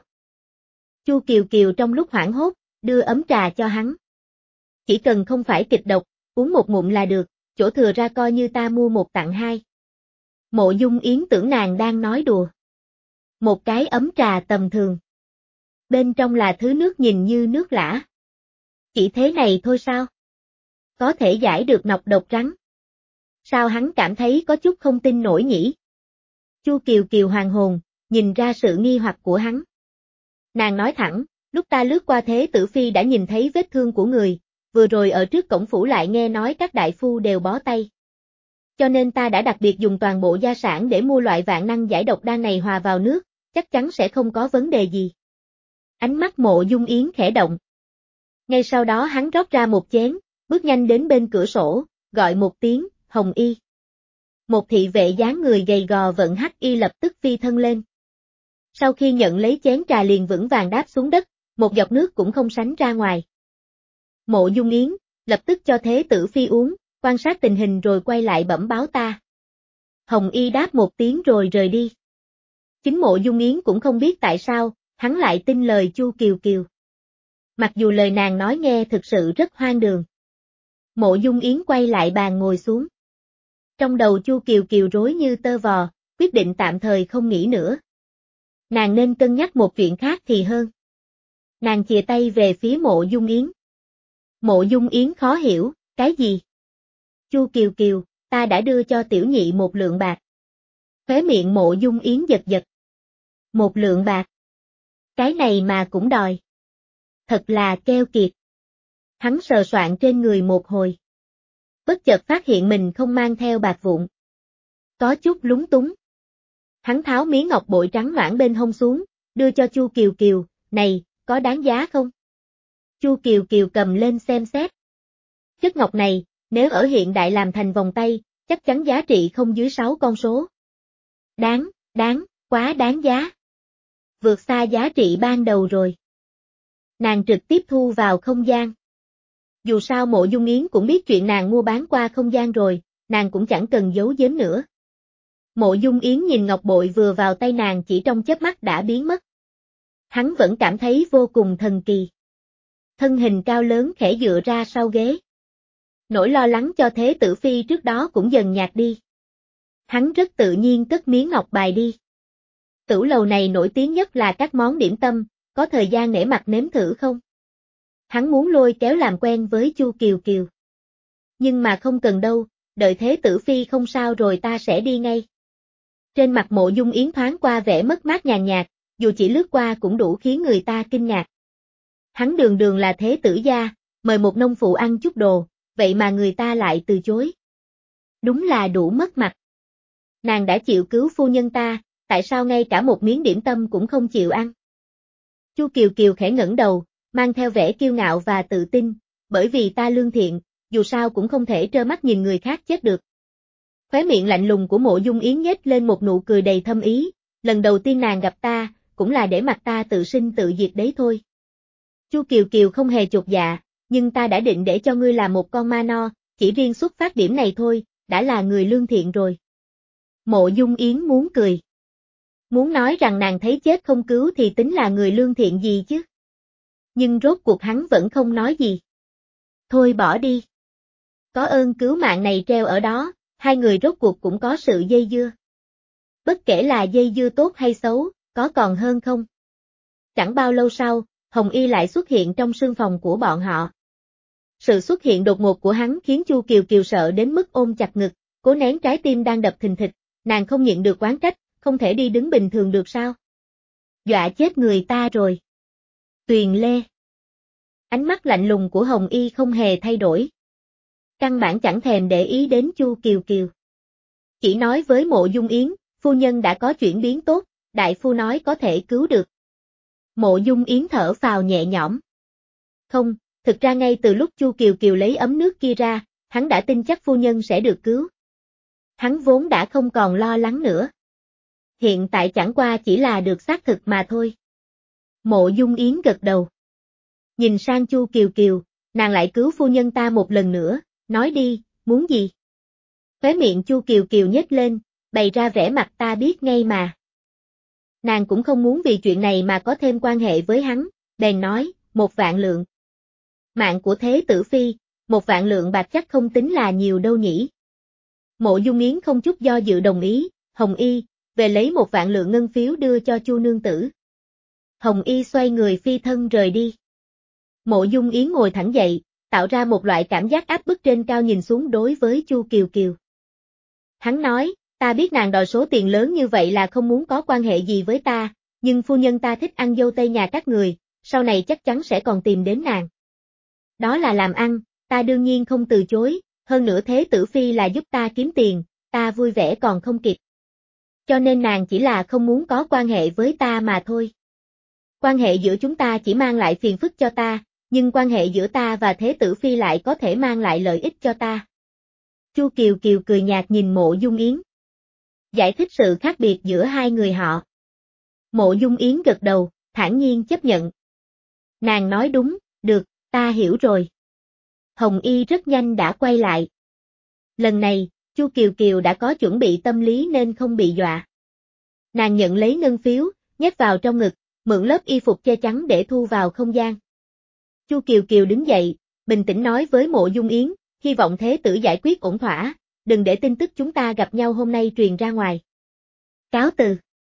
Chu Kiều Kiều trong lúc hoảng hốt, đưa ấm trà cho hắn. Chỉ cần không phải kịch độc, uống một ngụm là được, chỗ thừa ra coi như ta mua một tặng hai. Mộ Dung Yến tưởng nàng đang nói đùa. Một cái ấm trà tầm thường. Bên trong là thứ nước nhìn như nước lã. Chỉ thế này thôi sao? Có thể giải được nọc độc rắn. Sao hắn cảm thấy có chút không tin nổi nhỉ? Chu Kiều Kiều hoàng hồn, nhìn ra sự nghi hoặc của hắn. Nàng nói thẳng, lúc ta lướt qua Thế Tử Phi đã nhìn thấy vết thương của người, vừa rồi ở trước cổng phủ lại nghe nói các đại phu đều bó tay. Cho nên ta đã đặc biệt dùng toàn bộ gia sản để mua loại vạn năng giải độc đan này hòa vào nước, chắc chắn sẽ không có vấn đề gì. Ánh mắt Mộ Dung Yến khẽ động. Ngay sau đó hắn rót ra một chén, bước nhanh đến bên cửa sổ, gọi một tiếng, Hồng Y. Một thị vệ dáng người gầy gò vận hắc y lập tức phi thân lên. Sau khi nhận lấy chén trà liền vững vàng đáp xuống đất, một giọt nước cũng không sánh ra ngoài. Mộ Dung Yến, lập tức cho Thế Tử Phi uống, quan sát tình hình rồi quay lại bẩm báo ta. Hồng Y đáp một tiếng rồi rời đi. Chính Mộ Dung Yến cũng không biết tại sao, hắn lại tin lời Chu Kiều Kiều. Mặc dù lời nàng nói nghe thực sự rất hoang đường. Mộ Dung Yến quay lại bàn ngồi xuống. Trong đầu Chu Kiều Kiều rối như tơ vò, quyết định tạm thời không nghĩ nữa. Nàng nên cân nhắc một chuyện khác thì hơn. Nàng chìa tay về phía Mộ Dung Yến. Mộ Dung Yến khó hiểu, cái gì? Chu Kiều Kiều, ta đã đưa cho tiểu nhị một lượng bạc. Khóe miệng Mộ Dung Yến giật giật. Một lượng bạc. Cái này mà cũng đòi. Thật là keo kiệt. Hắn sờ soạn trên người một hồi. Bất chợt phát hiện mình không mang theo bạc vụn. Có chút lúng túng. Hắn tháo miếng ngọc bội trắng noãn bên hông xuống, đưa cho Chu Kiều Kiều, này, có đáng giá không? Chu Kiều Kiều cầm lên xem xét. Chất ngọc này, nếu ở hiện đại làm thành vòng tay, chắc chắn giá trị không dưới sáu con số. Đáng, đáng, quá đáng giá. Vượt xa giá trị ban đầu rồi. Nàng trực tiếp thu vào không gian. Dù sao Mộ Dung Yến cũng biết chuyện nàng mua bán qua không gian rồi, nàng cũng chẳng cần giấu giếm nữa. Mộ Dung Yến nhìn ngọc bội vừa vào tay nàng chỉ trong chớp mắt đã biến mất. Hắn vẫn cảm thấy vô cùng thần kỳ. Thân hình cao lớn khẽ dựa ra sau ghế. Nỗi lo lắng cho Thế Tử Phi trước đó cũng dần nhạt đi. Hắn rất tự nhiên cất miếng ngọc bài đi. Tửu lầu này nổi tiếng nhất là các món điểm tâm, có thời gian nể mặt nếm thử không? Hắn muốn lôi kéo làm quen với Chu Kiều Kiều. Nhưng mà không cần đâu, đợi Thế Tử Phi không sao rồi ta sẽ đi ngay. Trên mặt Mộ Dung Yến thoáng qua vẻ mất mát nhàn nhạt, dù chỉ lướt qua cũng đủ khiến người ta kinh ngạc. Hắn đường đường là thế tử gia, mời một nông phụ ăn chút đồ, vậy mà người ta lại từ chối. Đúng là đủ mất mặt. Nàng đã chịu cứu phu nhân ta, tại sao ngay cả một miếng điểm tâm cũng không chịu ăn? Chu Kiều Kiều khẽ ngẩng đầu, mang theo vẻ kiêu ngạo và tự tin, bởi vì ta lương thiện, dù sao cũng không thể trơ mắt nhìn người khác chết được. Khóe miệng lạnh lùng của Mộ Dung Yến nhếch lên một nụ cười đầy thâm ý, lần đầu tiên nàng gặp ta, cũng là để mặc ta tự sinh tự diệt đấy thôi. Chu Kiều Kiều không hề chột dạ, nhưng ta đã định để cho ngươi làm một con ma no, chỉ riêng xuất phát điểm này thôi, đã là người lương thiện rồi. Mộ Dung Yến muốn cười. Muốn nói rằng nàng thấy chết không cứu thì tính là người lương thiện gì chứ. Nhưng rốt cuộc hắn vẫn không nói gì. Thôi bỏ đi. Có ơn cứu mạng này treo ở đó, hai người rốt cuộc cũng có sự dây dưa. Bất kể là dây dưa tốt hay xấu, có còn hơn không? Chẳng bao lâu sau, Hồng Y lại xuất hiện trong sương phòng của bọn họ. Sự xuất hiện đột ngột của hắn khiến Chu Kiều Kiều sợ đến mức ôm chặt ngực, cố nén trái tim đang đập thình thịch, nàng không nhịn được oán trách, không thể đi đứng bình thường được sao? Dọa chết người ta rồi. Tuyền Lê. Ánh mắt lạnh lùng của Hồng Y không hề thay đổi. Căn bản chẳng thèm để ý đến Chu Kiều Kiều. Chỉ nói với Mộ Dung Yến, phu nhân đã có chuyển biến tốt, đại phu nói có thể cứu được. Mộ Dung Yến thở phào nhẹ nhõm. Không, thực ra ngay từ lúc Chu Kiều Kiều lấy ấm nước kia ra, hắn đã tin chắc phu nhân sẽ được cứu. Hắn vốn đã không còn lo lắng nữa. Hiện tại chẳng qua chỉ là được xác thực mà thôi. Mộ Dung Yến gật đầu. Nhìn sang Chu Kiều Kiều, nàng lại cứu phu nhân ta một lần nữa, nói đi, muốn gì? Khóe miệng Chu Kiều Kiều nhếch lên, bày ra vẻ mặt ta biết ngay mà. Nàng cũng không muốn vì chuyện này mà có thêm quan hệ với hắn, bèn nói, một vạn lượng. Mạng của Thế Tử Phi, một vạn lượng bạc chắc không tính là nhiều đâu nhỉ. Mộ Dung Yến không chút do dự đồng ý, Hồng Y, về lấy một vạn lượng ngân phiếu đưa cho Chu nương tử. Hồng Y xoay người phi thân rời đi. Mộ Dung Yến ngồi thẳng dậy, tạo ra một loại cảm giác áp bức trên cao nhìn xuống đối với Chu Kiều Kiều. Hắn nói, ta biết nàng đòi số tiền lớn như vậy là không muốn có quan hệ gì với ta, nhưng phu nhân ta thích ăn dâu tây nhà các người, sau này chắc chắn sẽ còn tìm đến nàng. Đó là làm ăn, ta đương nhiên không từ chối, hơn nữa Thế Tử Phi là giúp ta kiếm tiền, ta vui vẻ còn không kịp. Cho nên nàng chỉ là không muốn có quan hệ với ta mà thôi. Quan hệ giữa chúng ta chỉ mang lại phiền phức cho ta, nhưng quan hệ giữa ta và Thế Tử Phi lại có thể mang lại lợi ích cho ta. Chu Kiều Kiều cười nhạt nhìn Mộ Dung Yến. Giải thích sự khác biệt giữa hai người họ. Mộ Dung Yến gật đầu, thản nhiên chấp nhận. Nàng nói đúng, được, ta hiểu rồi. Hồng Y rất nhanh đã quay lại. Lần này, Chu Kiều Kiều đã có chuẩn bị tâm lý nên không bị dọa. Nàng nhận lấy ngân phiếu, nhét vào trong ngực, mượn lớp y phục che chắn để thu vào không gian. Chu Kiều Kiều đứng dậy, bình tĩnh nói với Mộ Dung Yến, hy vọng thế tử giải quyết ổn thỏa, đừng để tin tức chúng ta gặp nhau hôm nay truyền ra ngoài. Cáo từ.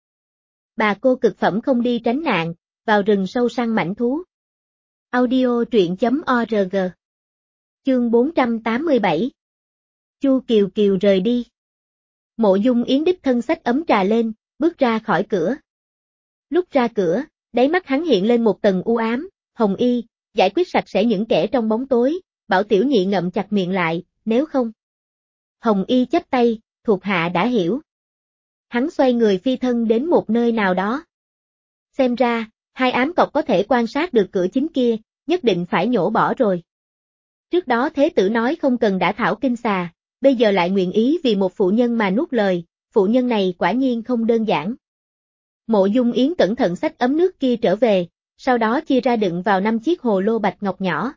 Bà cô cực phẩm không đi tránh nạn, vào rừng sâu săn mãnh thú. Audio truyện chấm org. Chương bốn trăm tám mươi bảy. Chu Kiều Kiều rời đi. Mộ Dung Yến đích thân xách ấm trà lên, bước ra khỏi cửa. Lúc ra cửa, đáy mắt hắn hiện lên một tầng u ám, Hồng Y, giải quyết sạch sẽ những kẻ trong bóng tối, bảo Tiểu Nhị ngậm chặt miệng lại, nếu không. Hồng Y chắp tay, thuộc hạ đã hiểu. Hắn xoay người phi thân đến một nơi nào đó. Xem ra, hai ám cọc có thể quan sát được cửa chính kia, nhất định phải nhổ bỏ rồi. Trước đó thế tử nói không cần đã thảo kinh xà, bây giờ lại nguyện ý vì một phụ nhân mà nuốt lời, phụ nhân này quả nhiên không đơn giản. Mộ Dung Yến cẩn thận xách ấm nước kia trở về, sau đó chia ra đựng vào năm chiếc hồ lô bạch ngọc nhỏ.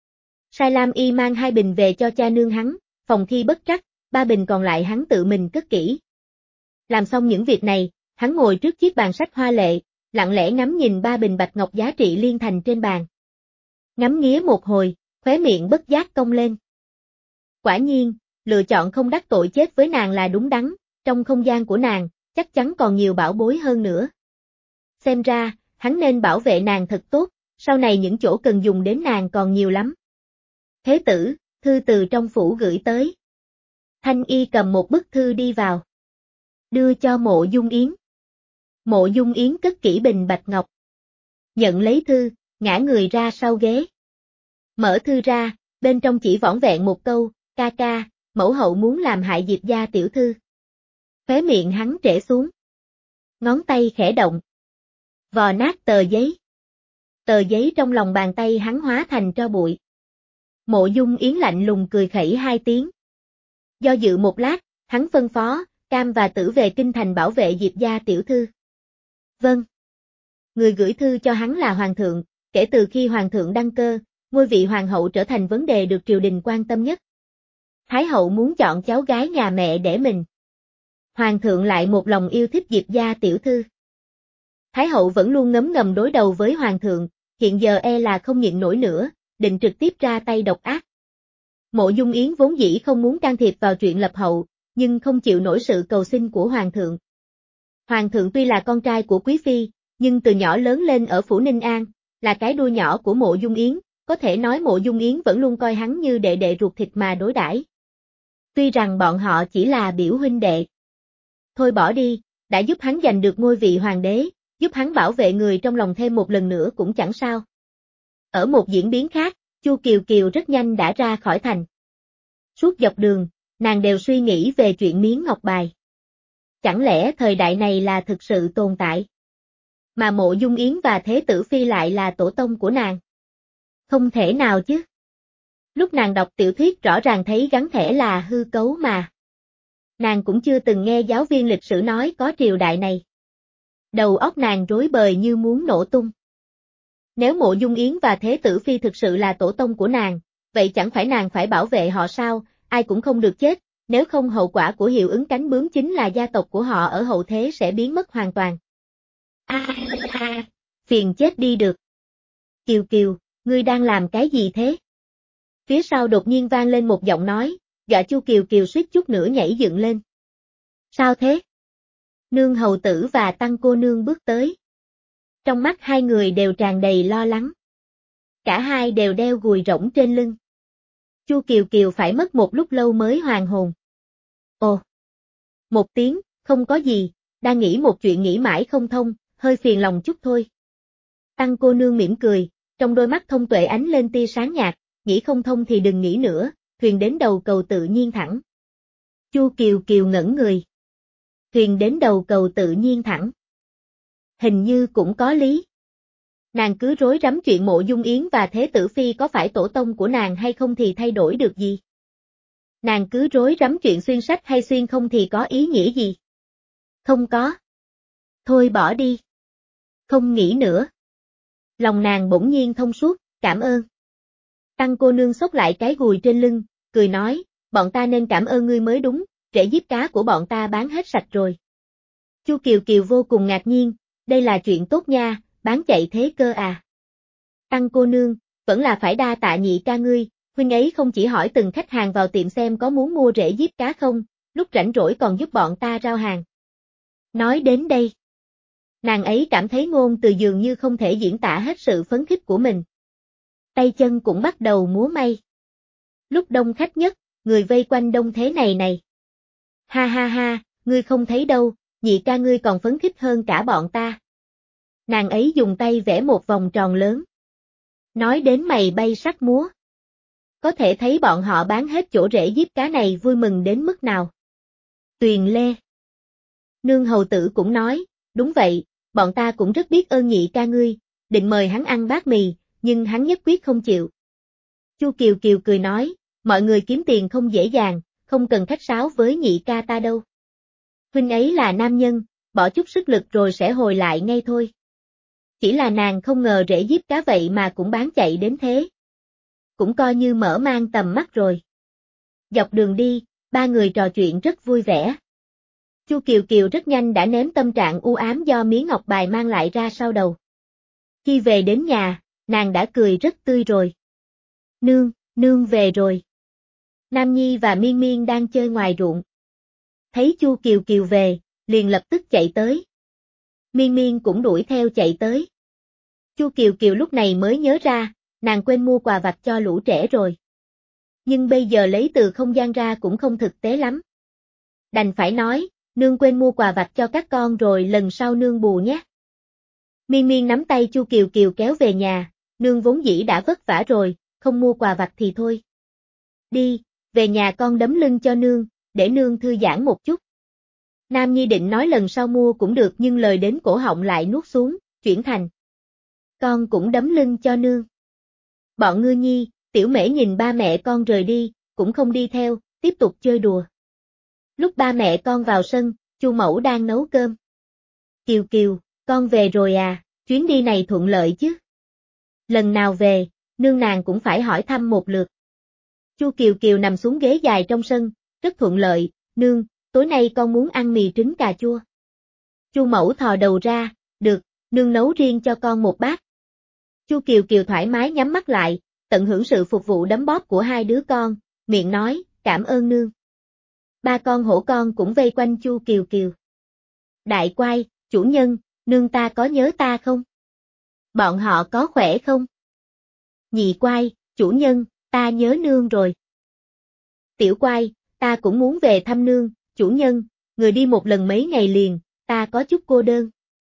Sai Lam Y mang hai bình về cho cha nương hắn, phòng thi bất trắc, ba bình còn lại hắn tự mình cất kỹ. Làm xong những việc này, hắn ngồi trước chiếc bàn sách hoa lệ, lặng lẽ ngắm nhìn ba bình bạch ngọc giá trị liên thành trên bàn. Ngắm nghía một hồi, khóe miệng bất giác cong lên. Quả nhiên, lựa chọn không đắc tội chết với nàng là đúng đắn, trong không gian của nàng, chắc chắn còn nhiều bảo bối hơn nữa. Xem ra, hắn nên bảo vệ nàng thật tốt, sau này những chỗ cần dùng đến nàng còn nhiều lắm. Thế tử, thư từ trong phủ gửi tới. Thanh Y cầm một bức thư đi vào. Đưa cho Mộ Dung Yến. Mộ Dung Yến cất kỹ bình bạch ngọc. Nhận lấy thư, ngã người ra sau ghế. Mở thư ra, bên trong chỉ vỏn vẹn một câu, ca ca, mẫu hậu muốn làm hại Diệp gia tiểu thư. Khóe miệng hắn trễ xuống. Ngón tay khẽ động. Vò nát tờ giấy. Tờ giấy trong lòng bàn tay hắn hóa thành tro bụi. Mộ Dung Yến lạnh lùng cười khẩy hai tiếng. Do dự một lát, hắn phân phó, Cam và Tử về kinh thành bảo vệ Diệp gia tiểu thư. Vâng. Người gửi thư cho hắn là Hoàng thượng, kể từ khi Hoàng thượng đăng cơ, ngôi vị Hoàng hậu trở thành vấn đề được triều đình quan tâm nhất. Thái hậu muốn chọn cháu gái nhà mẹ để mình. Hoàng thượng lại một lòng yêu thích Diệp gia tiểu thư. Thái hậu vẫn luôn ngấm ngầm đối đầu với Hoàng thượng, hiện giờ e là không nhịn nổi nữa, định trực tiếp ra tay độc ác. Mộ Dung Yến vốn dĩ không muốn can thiệp vào chuyện lập hậu, nhưng không chịu nổi sự cầu xin của Hoàng thượng. Hoàng thượng tuy là con trai của Quý Phi, nhưng từ nhỏ lớn lên ở Phủ Ninh An, là cái đuôi nhỏ của Mộ Dung Yến, có thể nói Mộ Dung Yến vẫn luôn coi hắn như đệ đệ ruột thịt mà đối đãi. Tuy rằng bọn họ chỉ là biểu huynh đệ. Thôi bỏ đi, đã giúp hắn giành được ngôi vị hoàng đế, giúp hắn bảo vệ người trong lòng thêm một lần nữa cũng chẳng sao. Ở một diễn biến khác, Chu Kiều Kiều rất nhanh đã ra khỏi thành. Suốt dọc đường, nàng đều suy nghĩ về chuyện miếng ngọc bài. Chẳng lẽ thời đại này là thực sự tồn tại? Mà Mộ Dung Yến và Thế tử Phi lại là tổ tông của nàng? Không thể nào chứ. Lúc nàng đọc tiểu thuyết rõ ràng thấy gắn thẻ là hư cấu mà. Nàng cũng chưa từng nghe giáo viên lịch sử nói có triều đại này. Đầu óc nàng rối bời như muốn nổ tung. Nếu Mộ Dung Yến và Thế tử Phi thực sự là tổ tông của nàng, vậy chẳng phải nàng phải bảo vệ họ sao, ai cũng không được chết, nếu không hậu quả của hiệu ứng cánh bướm chính là gia tộc của họ ở hậu thế sẽ biến mất hoàn toàn. A a, phiền chết đi được. Kiều Kiều, ngươi đang làm cái gì thế? Phía sau đột nhiên vang lên một giọng nói, dọa Chu Kiều Kiều suýt chút nữa nhảy dựng lên. Sao thế? Nương hầu tử và Tăng cô nương bước tới. Trong mắt hai người đều tràn đầy lo lắng. Cả hai đều đeo gùi rỗng trên lưng. Chu Kiều Kiều phải mất một lúc lâu mới hoàn hồn. Ồ! Một tiếng, không có gì, đang nghĩ một chuyện nghĩ mãi không thông, hơi phiền lòng chút thôi. Tăng cô nương mỉm cười, trong đôi mắt thông tuệ ánh lên tia sáng nhạt, nghĩ không thông thì đừng nghĩ nữa, thuyền đến đầu cầu tự nhiên thẳng. Chu Kiều Kiều ngẩn người. Thuyền đến đầu cầu tự nhiên thẳng. Hình như cũng có lý. Nàng cứ rối rắm chuyện Mộ Dung Yến và Thế tử Phi có phải tổ tông của nàng hay không thì thay đổi được gì. Nàng cứ rối rắm chuyện xuyên sách hay xuyên không thì có ý nghĩa gì. Không có. Thôi bỏ đi. Không nghĩ nữa. Lòng nàng bỗng nhiên thông suốt, cảm ơn. Tăng cô nương xốc lại cái gùi trên lưng, cười nói, bọn ta nên cảm ơn ngươi mới đúng, rễ diếp cá của bọn ta bán hết sạch rồi. Chu Kiều Kiều vô cùng ngạc nhiên, đây là chuyện tốt nha, bán chạy thế cơ à. Tăng cô nương, vẫn là phải đa tạ nhị ca ngươi, huynh ấy không chỉ hỏi từng khách hàng vào tiệm xem có muốn mua rễ diếp cá không, lúc rảnh rỗi còn giúp bọn ta rao hàng. Nói đến đây, nàng ấy cảm thấy ngôn từ dường như không thể diễn tả hết sự phấn khích của mình. Tay chân cũng bắt đầu múa may. Lúc đông khách nhất, người vây quanh đông thế này này. Ha ha ha, ngươi không thấy đâu, nhị ca ngươi còn phấn khích hơn cả bọn ta. Nàng ấy dùng tay vẽ một vòng tròn lớn. Nói đến mày bay sắc múa. Có thể thấy bọn họ bán hết chỗ rễ diếp cá này vui mừng đến mức nào. Tuyền Lê. Nương hầu tử cũng nói, đúng vậy, bọn ta cũng rất biết ơn nhị ca ngươi, định mời hắn ăn bát mì, nhưng hắn nhất quyết không chịu. Chu Kiều Kiều cười nói, mọi người kiếm tiền không dễ dàng, không cần khách sáo với nhị ca ta đâu. Huynh ấy là nam nhân, bỏ chút sức lực rồi sẽ hồi lại ngay thôi. Chỉ là nàng không ngờ rễ diếp cá vậy mà cũng bán chạy đến thế. Cũng coi như mở mang tầm mắt rồi. Dọc đường đi, ba người trò chuyện rất vui vẻ. Chu Kiều Kiều rất nhanh đã ném tâm trạng u ám do miếng ngọc bài mang lại ra sau đầu. Khi về đến nhà, nàng đã cười rất tươi rồi. Nương, nương về rồi. Nam Nhi và Miên Miên đang chơi ngoài ruộng. Thấy Chu Kiều Kiều về, liền lập tức chạy tới. Miên Miên cũng đuổi theo chạy tới. Chu Kiều Kiều lúc này mới nhớ ra, nàng quên mua quà vặt cho lũ trẻ rồi. Nhưng bây giờ lấy từ không gian ra cũng không thực tế lắm. Đành phải nói, nương quên mua quà vặt cho các con rồi lần sau nương bù nhé. Miên Miên nắm tay Chu Kiều Kiều kéo về nhà, nương vốn dĩ đã vất vả rồi, không mua quà vặt thì thôi. Đi, về nhà con đấm lưng cho nương, để nương thư giãn một chút. Nam Nhi định nói lần sau mua cũng được nhưng lời đến cổ họng lại nuốt xuống, chuyển thành. Con cũng đấm lưng cho nương. Bọn ngư nhi, tiểu mễ nhìn ba mẹ con rời đi, cũng không đi theo, tiếp tục chơi đùa. Lúc ba mẹ con vào sân, Chu Mẫu đang nấu cơm. Kiều Kiều, con về rồi à, chuyến đi này thuận lợi chứ? Lần nào về, nương nàng cũng phải hỏi thăm một lượt. Chu Kiều Kiều nằm xuống ghế dài trong sân, rất thuận lợi, nương, tối nay con muốn ăn mì trứng cà chua. Chu Mẫu thò đầu ra, được, nương nấu riêng cho con một bát. Chu Kiều Kiều thoải mái nhắm mắt lại, tận hưởng sự phục vụ đấm bóp của hai đứa con, miệng nói, cảm ơn nương. Ba con hổ con cũng vây quanh Chu Kiều Kiều. Đại quai, chủ nhân, nương ta có nhớ ta không? Bọn họ có khỏe không? Nhị quai, chủ nhân, ta nhớ nương rồi. Tiểu quai, ta cũng muốn về thăm nương, chủ nhân, người đi một lần mấy ngày liền, ta có chút cô đơn.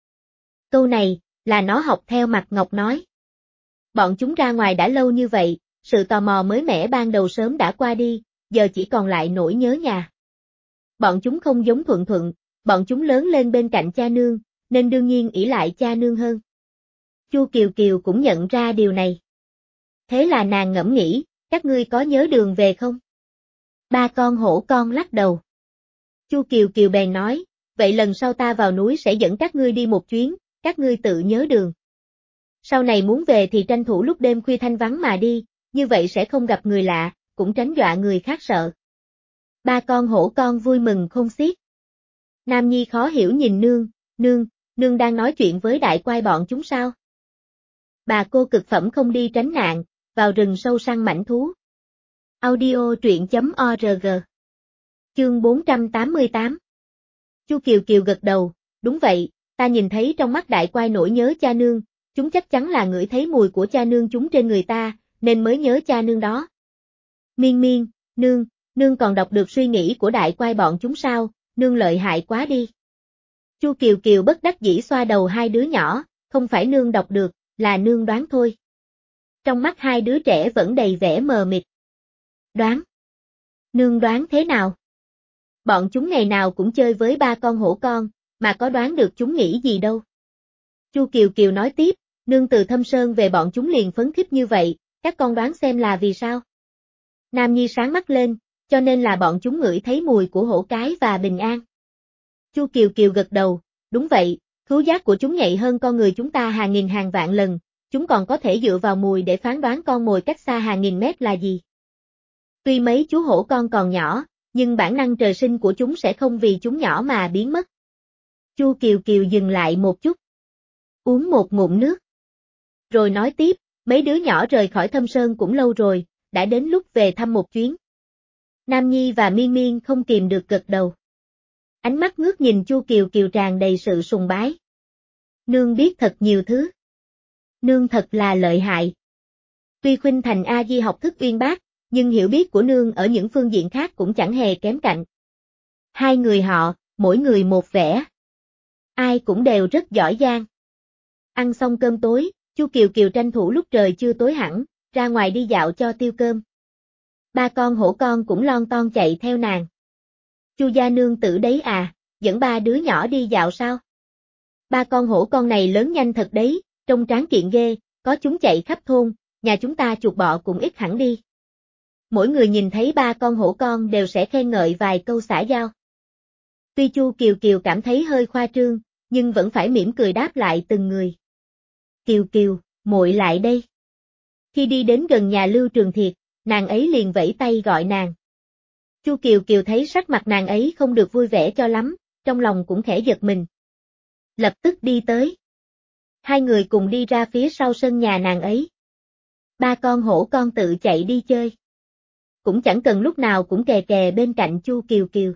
Câu này, là nó học theo Mạc Ngọc nói. Bọn chúng ra ngoài đã lâu như vậy, sự tò mò mới mẻ ban đầu sớm đã qua đi, giờ chỉ còn lại nỗi nhớ nhà. Bọn chúng không giống Thuận Thuận, bọn chúng lớn lên bên cạnh cha nương, nên đương nhiên ỷ lại cha nương hơn. Chu Kiều Kiều cũng nhận ra điều này. Thế là nàng ngẫm nghĩ, các ngươi có nhớ đường về không? Ba con hổ con lắc đầu. Chu Kiều Kiều bèn nói, vậy lần sau ta vào núi sẽ dẫn các ngươi đi một chuyến, các ngươi tự nhớ đường. Sau này muốn về thì tranh thủ lúc đêm khuya thanh vắng mà đi, như vậy sẽ không gặp người lạ, cũng tránh dọa người khác sợ. Ba con hổ con vui mừng khôn xiết. Nam Nhi khó hiểu nhìn nương, nương, nương đang nói chuyện với đại quai bọn chúng sao? Bà cô cực phẩm không đi tránh nạn, vào rừng sâu săn mãnh thú. Audio truyện chấm org. Chương bốn trăm tám mươi tám. Chu Kiều Kiều gật đầu, đúng vậy, ta nhìn thấy trong mắt đại quai nỗi nhớ cha nương, chúng chắc chắn là ngửi thấy mùi của cha nương chúng trên người ta, nên mới nhớ cha nương đó. Miên Miên, nương, nương còn đọc được suy nghĩ của đại quai bọn chúng sao, nương lợi hại quá đi. Chu Kiều Kiều bất đắc dĩ xoa đầu hai đứa nhỏ, không phải nương đọc được, là nương đoán thôi. Trong mắt hai đứa trẻ vẫn đầy vẻ mờ mịt. Đoán? Nương đoán thế nào? Bọn chúng ngày nào cũng chơi với ba con hổ con, mà có đoán được chúng nghĩ gì đâu. Chu Kiều Kiều nói tiếp, nương từ Thâm Sơn về bọn chúng liền phấn khích như vậy, các con đoán xem là vì sao? Nam Nhi sáng mắt lên, cho nên là bọn chúng ngửi thấy mùi của hổ cái và bình an. Chu Kiều Kiều gật đầu, đúng vậy, khứu giác của chúng nhạy hơn con người chúng ta hàng nghìn hàng vạn lần, chúng còn có thể dựa vào mùi để phán đoán con mồi cách xa hàng nghìn mét là gì. Tuy mấy chú hổ con còn nhỏ, nhưng bản năng trời sinh của chúng sẽ không vì chúng nhỏ mà biến mất. Chu Kiều Kiều dừng lại một chút, uống một ngụm nước, rồi nói tiếp, mấy đứa nhỏ rời khỏi Thâm Sơn cũng lâu rồi, đã đến lúc về thăm một chuyến. Nam Nhi và Miên Miên không kìm được gật đầu. Ánh mắt ngước nhìn Chu Kiều Kiều tràn đầy sự sùng bái. Nương biết thật nhiều thứ. Nương thật là lợi hại. Tuy Khuynh Thành A Di học thức uyên bác, nhưng hiểu biết của nương ở những phương diện khác cũng chẳng hề kém cạnh. Hai người họ, mỗi người một vẻ. Ai cũng đều rất giỏi giang. Ăn xong cơm tối, Chu Kiều Kiều tranh thủ lúc trời chưa tối hẳn, ra ngoài đi dạo cho tiêu cơm. Ba con hổ con cũng lon ton chạy theo nàng. Chu gia nương tử đấy à, dẫn ba đứa nhỏ đi dạo sao? Ba con hổ con này lớn nhanh thật đấy, trông tráng kiện ghê, có chúng chạy khắp thôn, nhà chúng ta chuột bọ cũng ít hẳn đi. Mỗi người nhìn thấy ba con hổ con đều sẽ khen ngợi vài câu xã giao. Tuy Chu Kiều Kiều cảm thấy hơi khoa trương, nhưng vẫn phải mỉm cười đáp lại từng người. Kiều Kiều, muội lại đây. Khi đi đến gần nhà Lưu Trường Thiệt, nàng ấy liền vẫy tay gọi nàng. Chu Kiều Kiều thấy sắc mặt nàng ấy không được vui vẻ cho lắm, trong lòng cũng khẽ giật mình. Lập tức đi tới. Hai người cùng đi ra phía sau sân nhà nàng ấy. Ba con hổ con tự chạy đi chơi. Cũng chẳng cần lúc nào cũng kè kè bên cạnh Chu Kiều Kiều.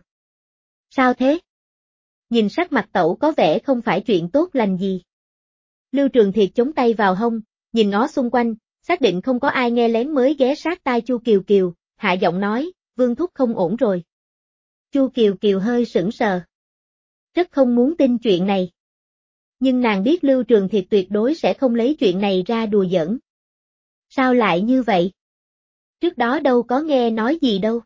Sao thế? Nhìn sắc mặt tẩu có vẻ không phải chuyện tốt lành gì. Lưu Trường Thiệt chống tay vào hông, nhìn ngó xung quanh, xác định không có ai nghe lén mới ghé sát tai Chu Kiều Kiều, hạ giọng nói, Vương thúc không ổn rồi. Chu Kiều Kiều hơi sững sờ. Rất không muốn tin chuyện này. Nhưng nàng biết Lưu Trường Thiệt tuyệt đối sẽ không lấy chuyện này ra đùa giỡn. Sao lại như vậy? Trước đó đâu có nghe nói gì đâu.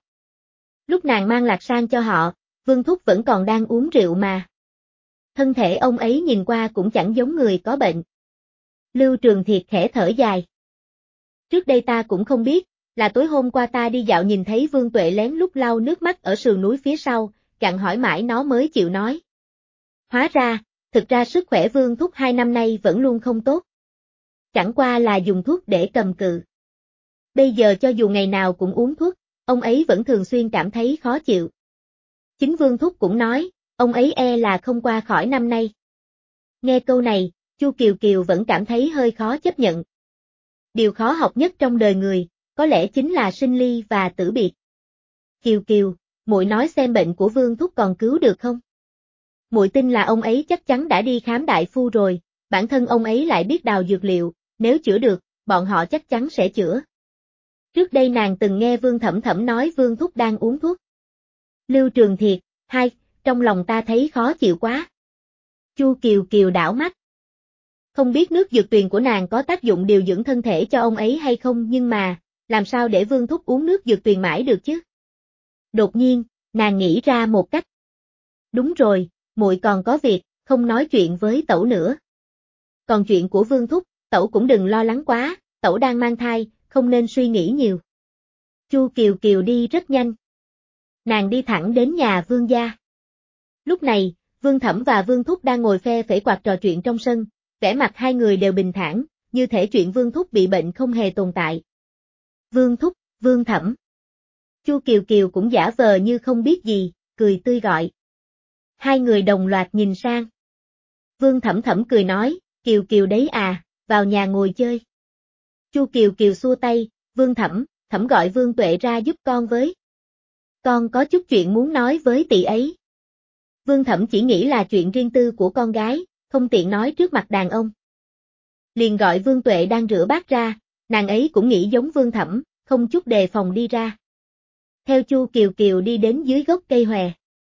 Lúc nàng mang lạc sang cho họ, Vương thúc vẫn còn đang uống rượu mà. Thân thể ông ấy nhìn qua cũng chẳng giống người có bệnh. Lưu Trường Thiệt khẽ thở dài. Trước đây ta cũng không biết, là tối hôm qua ta đi dạo nhìn thấy Vương Tuệ lén lút lau nước mắt ở sườn núi phía sau, chặn hỏi mãi nó mới chịu nói. Hóa ra, thực ra sức khỏe Vương thúc hai năm nay vẫn luôn không tốt. Chẳng qua là dùng thuốc để cầm cự. Bây giờ cho dù ngày nào cũng uống thuốc, ông ấy vẫn thường xuyên cảm thấy khó chịu. Chính Vương thúc cũng nói, ông ấy e là không qua khỏi năm nay. Nghe câu này, Chu Kiều Kiều vẫn cảm thấy hơi khó chấp nhận. Điều khó học nhất trong đời người, có lẽ chính là sinh ly và tử biệt. Kiều Kiều, muội nói xem bệnh của Vương thúc còn cứu được không? Muội tin là ông ấy chắc chắn đã đi khám đại phu rồi, bản thân ông ấy lại biết đào dược liệu, nếu chữa được, bọn họ chắc chắn sẽ chữa. Trước đây nàng từng nghe Vương Thẩm Thẩm nói Vương thúc đang uống thuốc. Lưu Trường Thiệt, hai, trong lòng ta thấy khó chịu quá. Chu Kiều Kiều đảo mắt. Không biết nước dược tuyền của nàng có tác dụng điều dưỡng thân thể cho ông ấy hay không, nhưng mà, làm sao để Vương thúc uống nước dược tuyền mãi được chứ? Đột nhiên, nàng nghĩ ra một cách. Đúng rồi, muội còn có việc, không nói chuyện với tẩu nữa. Còn chuyện của Vương thúc, tẩu cũng đừng lo lắng quá, tẩu đang mang thai, không nên suy nghĩ nhiều. Chu Kiều Kiều đi rất nhanh. Nàng đi thẳng đến nhà Vương gia. Lúc này, Vương Thẩm và Vương thúc đang ngồi phe phẩy quạt trò chuyện trong sân, vẻ mặt hai người đều bình thản, như thể chuyện Vương thúc bị bệnh không hề tồn tại. Vương thúc, Vương Thẩm. Chu Kiều Kiều cũng giả vờ như không biết gì, cười tươi gọi. Hai người đồng loạt nhìn sang. Vương Thẩm Thẩm cười nói, Kiều Kiều đấy à, vào nhà ngồi chơi. Chu Kiều Kiều xua tay, Vương Thẩm, Thẩm gọi Vương Tuệ ra giúp con với. Con có chút chuyện muốn nói với tỷ ấy. Vương Thẩm chỉ nghĩ là chuyện riêng tư của con gái, không tiện nói trước mặt đàn ông. Liền gọi Vương Tuệ đang rửa bát ra, nàng ấy cũng nghĩ giống Vương Thẩm, không chút đề phòng đi ra. Theo Chu Kiều Kiều đi đến dưới gốc cây hòe.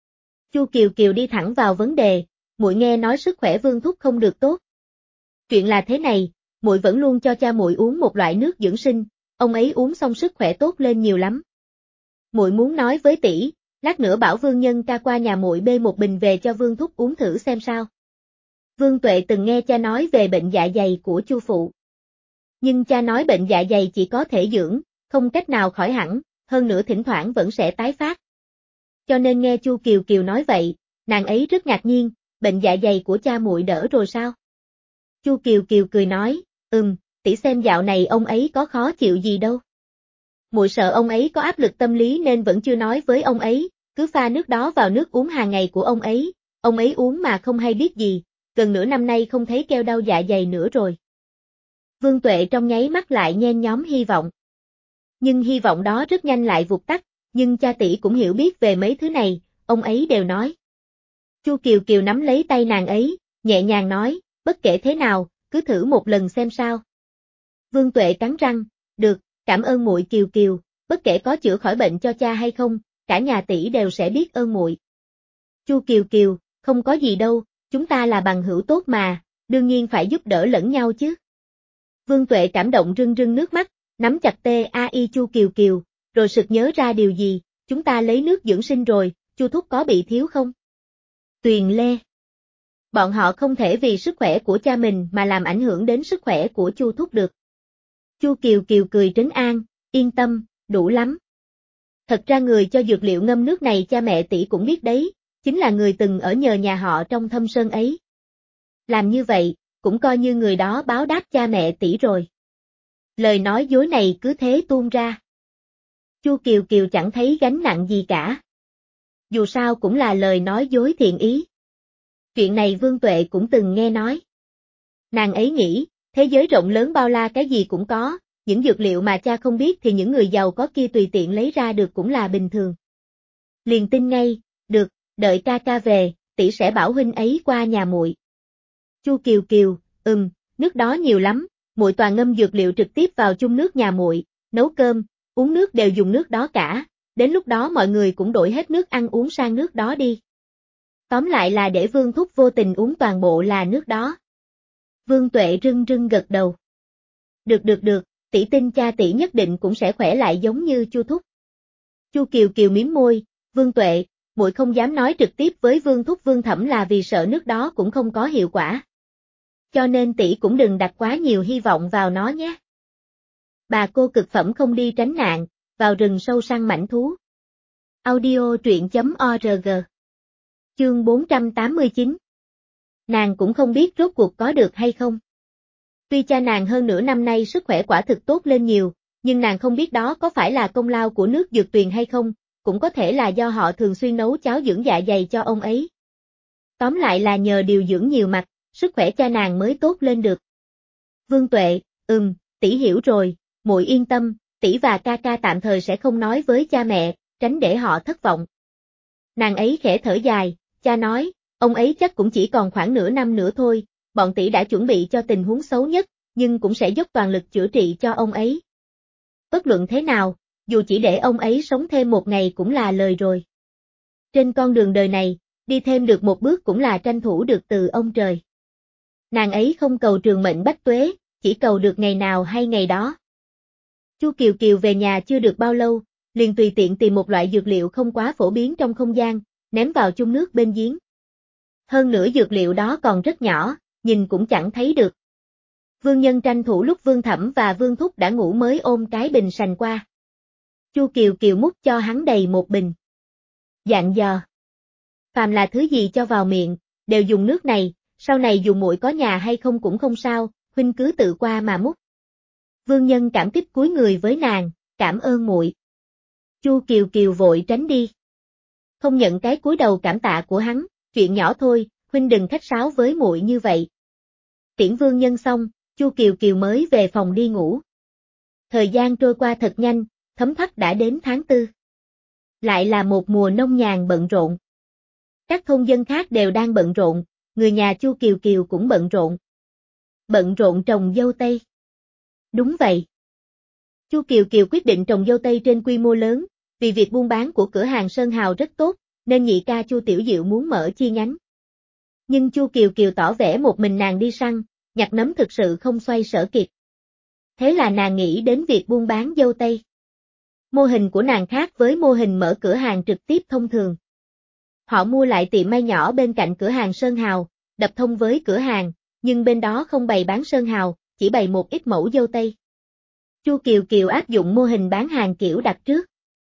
Chu Kiều Kiều đi thẳng vào vấn đề, muội nghe nói sức khỏe Vương thúc không được tốt. Chuyện là thế này, muội vẫn luôn cho cha muội uống một loại nước dưỡng sinh, ông ấy uống xong sức khỏe tốt lên nhiều lắm. Muội muốn nói với tỷ, lát nữa bảo Vương Nhân ca qua nhà muội bê một bình về cho Vương thúc uống thử xem sao. Vương Tuệ từng nghe cha nói về bệnh dạ dày của Chu phụ. Nhưng cha nói bệnh dạ dày chỉ có thể dưỡng, không cách nào khỏi hẳn, hơn nữa thỉnh thoảng vẫn sẽ tái phát. Cho nên nghe Chu Kiều Kiều nói vậy, nàng ấy rất ngạc nhiên, bệnh dạ dày của cha muội đỡ rồi sao? Chu Kiều Kiều cười nói, ừm, tỷ xem dạo này ông ấy có khó chịu gì đâu. Muội sợ ông ấy có áp lực tâm lý nên vẫn chưa nói với ông ấy, cứ pha nước đó vào nước uống hàng ngày của ông ấy, ông ấy uống mà không hay biết gì, gần nửa năm nay không thấy kêu đau dạ dày nữa rồi. Vương Tuệ trong nháy mắt lại nhen nhóm hy vọng. Nhưng hy vọng đó rất nhanh lại vụt tắt, nhưng cha tỷ cũng hiểu biết về mấy thứ này, ông ấy đều nói. Chu Kiều Kiều nắm lấy tay nàng ấy, nhẹ nhàng nói, bất kể thế nào, cứ thử một lần xem sao. Vương Tuệ cắn răng, được, cảm ơn muội Kiều Kiều, bất kể có chữa khỏi bệnh cho cha hay không, cả nhà tỷ đều sẽ biết ơn muội. Chu Kiều Kiều, không có gì đâu, chúng ta là bằng hữu tốt mà, đương nhiên phải giúp đỡ lẫn nhau chứ. Vương Tuệ cảm động rưng rưng nước mắt, nắm chặt tay Chu Kiều Kiều, rồi sực nhớ ra điều gì, chúng ta lấy nước dưỡng sinh rồi, Chu thúc có bị thiếu không? Tuyền Lê. Bọn họ không thể vì sức khỏe của cha mình mà làm ảnh hưởng đến sức khỏe của Chu thúc được. Chu Kiều Kiều cười trấn an, yên tâm, đủ lắm. Thật ra người cho dược liệu ngâm nước này cha mẹ tỷ cũng biết đấy, chính là người từng ở nhờ nhà họ trong thâm sơn ấy. Làm như vậy, cũng coi như người đó báo đáp cha mẹ tỷ rồi. Lời nói dối này cứ thế tuôn ra. Chu Kiều Kiều chẳng thấy gánh nặng gì cả. Dù sao cũng là lời nói dối thiện ý. Chuyện này Vương Tuệ cũng từng nghe nói. Nàng ấy nghĩ, thế giới rộng lớn bao la cái gì cũng có, những dược liệu mà cha không biết thì những người giàu có kia tùy tiện lấy ra được cũng là bình thường. Liền tin ngay, được, đợi ca ca về, tỷ sẽ bảo huynh ấy qua nhà muội. Chu Kiều Kiều, ừm, nước đó nhiều lắm, muội toàn ngâm dược liệu trực tiếp vào chung nước nhà muội, nấu cơm, uống nước đều dùng nước đó cả, đến lúc đó mọi người cũng đổi hết nước ăn uống sang nước đó đi. Tóm lại là để Vương thúc vô tình uống toàn bộ là nước đó. Vương Tuệ rưng rưng gật đầu. Được được được, tỷ tin cha tỷ nhất định cũng sẽ khỏe lại giống như Chu thúc. Chu Kiều Kiều mím môi, Vương Tuệ, muội không dám nói trực tiếp với Vương thúc Vương thẩm là vì sợ nước đó cũng không có hiệu quả. Cho nên tỷ cũng đừng đặt quá nhiều hy vọng vào nó nhé. Bà cô cực phẩm không đi tránh nạn, vào rừng sâu săn mãnh thú. Audio truyện chấm org. Chương bốn trăm tám mươi chín. Nàng cũng không biết rốt cuộc có được hay không. Tuy cha nàng hơn nửa năm nay sức khỏe quả thực tốt lên nhiều, nhưng nàng không biết đó có phải là công lao của nước dược tuyền hay không, cũng có thể là do họ thường xuyên nấu cháo dưỡng dạ dày cho ông ấy. Tóm lại là nhờ điều dưỡng nhiều mặt, sức khỏe cha nàng mới tốt lên được. Vương Tuệ, ừm, tỷ hiểu rồi, muội yên tâm, tỷ và ca ca tạm thời sẽ không nói với cha mẹ, tránh để họ thất vọng. Nàng ấy khẽ thở dài, cha nói, ông ấy chắc cũng chỉ còn khoảng nửa năm nữa thôi, bọn tỷ đã chuẩn bị cho tình huống xấu nhất, nhưng cũng sẽ dốc toàn lực chữa trị cho ông ấy. Bất luận thế nào, dù chỉ để ông ấy sống thêm một ngày cũng là lời rồi. Trên con đường đời này, đi thêm được một bước cũng là tranh thủ được từ ông trời. Nàng ấy không cầu trường mệnh bách tuế, chỉ cầu được ngày nào hay ngày đó. Chu Kiều Kiều về nhà chưa được bao lâu, liền tùy tiện tìm một loại dược liệu không quá phổ biến trong không gian, ném vào chung nước bên giếng. Hơn nữa dược liệu đó còn rất nhỏ, nhìn cũng chẳng thấy được. Vương Nhân tranh thủ lúc Vương Thẩm và Vương Thúc đã ngủ mới ôm cái bình sành qua. Chu Kiều Kiều múc cho hắn đầy một bình. Dặn dò. Phàm là thứ gì cho vào miệng, đều dùng nước này, sau này dù muội có nhà hay không cũng không sao, huynh cứ tự qua mà múc. Vương Nhân cảm kích cúi người với nàng, cảm ơn muội. Chu Kiều Kiều vội tránh đi. Không nhận cái cúi đầu cảm tạ của hắn, chuyện nhỏ thôi, huynh đừng khách sáo với muội như vậy. Tiễn Vương Nhân xong, Chu Kiều Kiều mới về phòng đi ngủ. Thời gian trôi qua thật nhanh, thấm thoát đã đến tháng tư. Lại là một mùa nông nhàn bận rộn. Các thôn dân khác đều đang bận rộn, người nhà Chu Kiều Kiều cũng bận rộn. Bận rộn trồng dâu tây. Đúng vậy. Chu Kiều Kiều quyết định trồng dâu tây trên quy mô lớn, vì việc buôn bán của cửa hàng Sơn Hào rất tốt, nên nhị ca Chu Tiểu Diệu muốn mở chi nhánh. Nhưng Chu Kiều Kiều tỏ vẻ một mình nàng đi săn, nhặt nấm thực sự không xoay sở kịp. Thế là nàng nghĩ đến việc buôn bán dâu tây. Mô hình của nàng khác với mô hình mở cửa hàng trực tiếp thông thường. Họ mua lại tiệm may nhỏ bên cạnh cửa hàng Sơn Hào, đập thông với cửa hàng, nhưng bên đó không bày bán Sơn Hào, chỉ bày một ít mẫu dâu tây. Chu Kiều Kiều áp dụng mô hình bán hàng kiểu đặt trước.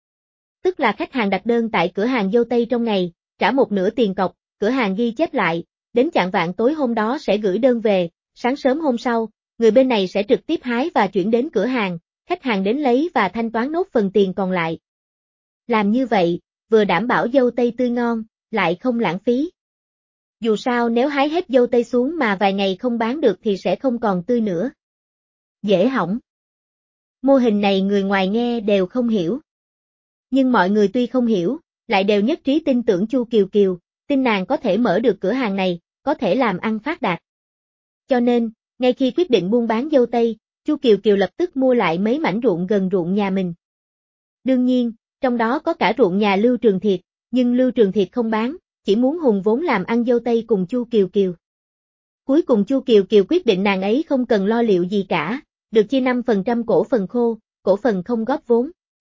Tức là khách hàng đặt đơn tại cửa hàng dâu tây trong ngày, trả một nửa tiền cọc, cửa hàng ghi chép lại, đến chạng vạng tối hôm đó sẽ gửi đơn về, sáng sớm hôm sau, người bên này sẽ trực tiếp hái và chuyển đến cửa hàng, khách hàng đến lấy và thanh toán nốt phần tiền còn lại. Làm như vậy, vừa đảm bảo dâu tây tươi ngon, lại không lãng phí. Dù sao nếu hái hết dâu tây xuống mà vài ngày không bán được thì sẽ không còn tươi nữa. Dễ hỏng. Mô hình này người ngoài nghe đều không hiểu. Nhưng mọi người tuy không hiểu, lại đều nhất trí tin tưởng Chu Kiều Kiều, tin nàng có thể mở được cửa hàng này, có thể làm ăn phát đạt. Cho nên, ngay khi quyết định buôn bán dâu tây, Chu Kiều Kiều lập tức mua lại mấy mảnh ruộng gần ruộng nhà mình. Đương nhiên, trong đó có cả ruộng nhà Lưu Trường Thiệt, nhưng Lưu Trường Thiệt không bán, chỉ muốn hùng vốn làm ăn dâu tây cùng Chu Kiều Kiều. Cuối cùng Chu Kiều Kiều quyết định nàng ấy không cần lo liệu gì cả, được chia năm phần trăm cổ phần khô, cổ phần không góp vốn.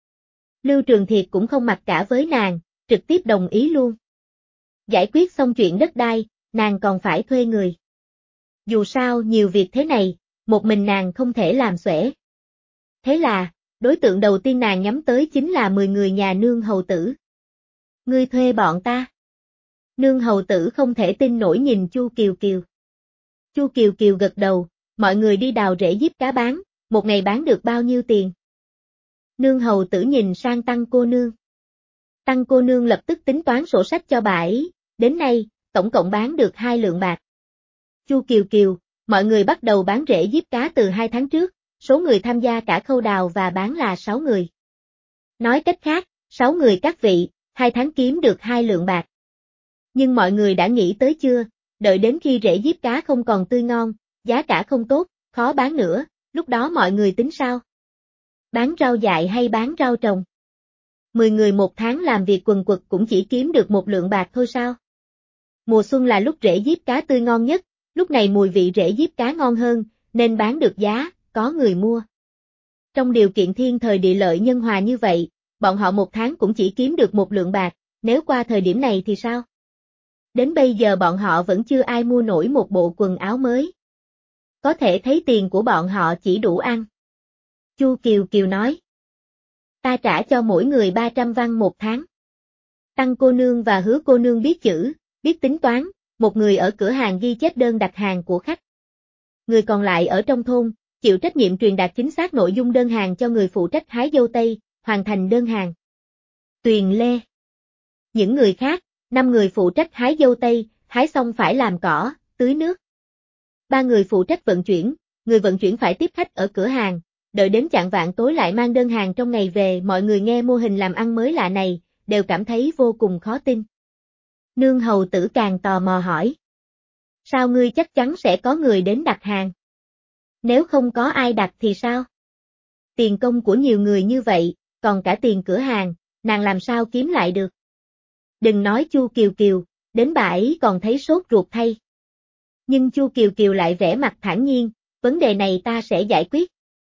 Lưu Trường Thiệt cũng không mặc cả với nàng, trực tiếp đồng ý luôn. Giải quyết xong chuyện đất đai, nàng còn phải thuê người. Dù sao nhiều việc thế này, một mình nàng không thể làm xuể. Thế là, đối tượng đầu tiên nàng nhắm tới chính là mười người nhà nương hầu tử. Ngươi thuê bọn ta. Nương hầu tử không thể tin nổi nhìn Chu Kiều Kiều. Chu Kiều Kiều gật đầu, mọi người đi đào rễ diếp cá bán, một ngày bán được bao nhiêu tiền. Nương hầu tử nhìn sang Tăng cô nương. Tăng cô nương lập tức tính toán sổ sách cho bà ấy, đến nay, tổng cộng bán được hai lượng bạc. Chu Kiều Kiều, mọi người bắt đầu bán rễ diếp cá từ hai tháng trước, số người tham gia cả khâu đào và bán là sáu người. Nói cách khác, sáu người các vị, hai tháng kiếm được hai lượng bạc. Nhưng mọi người đã nghĩ tới chưa, đợi đến khi rễ diếp cá không còn tươi ngon, giá cả không tốt, khó bán nữa, lúc đó mọi người tính sao? Bán rau dại hay bán rau trồng? Mười người một tháng làm việc quần quật cũng chỉ kiếm được một lượng bạc thôi sao? Mùa xuân là lúc rễ diếp cá tươi ngon nhất, lúc này mùi vị rễ diếp cá ngon hơn, nên bán được giá, có người mua. Trong điều kiện thiên thời địa lợi nhân hòa như vậy, bọn họ một tháng cũng chỉ kiếm được một lượng bạc, nếu qua thời điểm này thì sao? Đến bây giờ bọn họ vẫn chưa ai mua nổi một bộ quần áo mới. Có thể thấy tiền của bọn họ chỉ đủ ăn. Chu Kiều Kiều nói. Ta trả cho mỗi người ba trăm văn một tháng. Tăng cô nương và Hứa cô nương biết chữ, biết tính toán, một người ở cửa hàng ghi chép đơn đặt hàng của khách. Người còn lại ở trong thôn, chịu trách nhiệm truyền đạt chính xác nội dung đơn hàng cho người phụ trách hái dâu tây, hoàn thành đơn hàng. Tuyền Lê. Những người khác, năm người phụ trách hái dâu tây, hái xong phải làm cỏ, tưới nước. Ba người phụ trách vận chuyển, người vận chuyển phải tiếp khách ở cửa hàng, đợi đến chạng vạng tối lại mang đơn hàng trong ngày về. Mọi người nghe mô hình làm ăn mới lạ này, đều cảm thấy vô cùng khó tin. Nương hầu tử càng tò mò hỏi. Sao ngươi chắc chắn sẽ có người đến đặt hàng? Nếu không có ai đặt thì sao? Tiền công của nhiều người như vậy, còn cả tiền cửa hàng, nàng làm sao kiếm lại được? Đừng nói Chu Kiều Kiều, đến bà ấy còn thấy sốt ruột thay. Nhưng Chu Kiều Kiều lại vẻ mặt thản nhiên, vấn đề này ta sẽ giải quyết.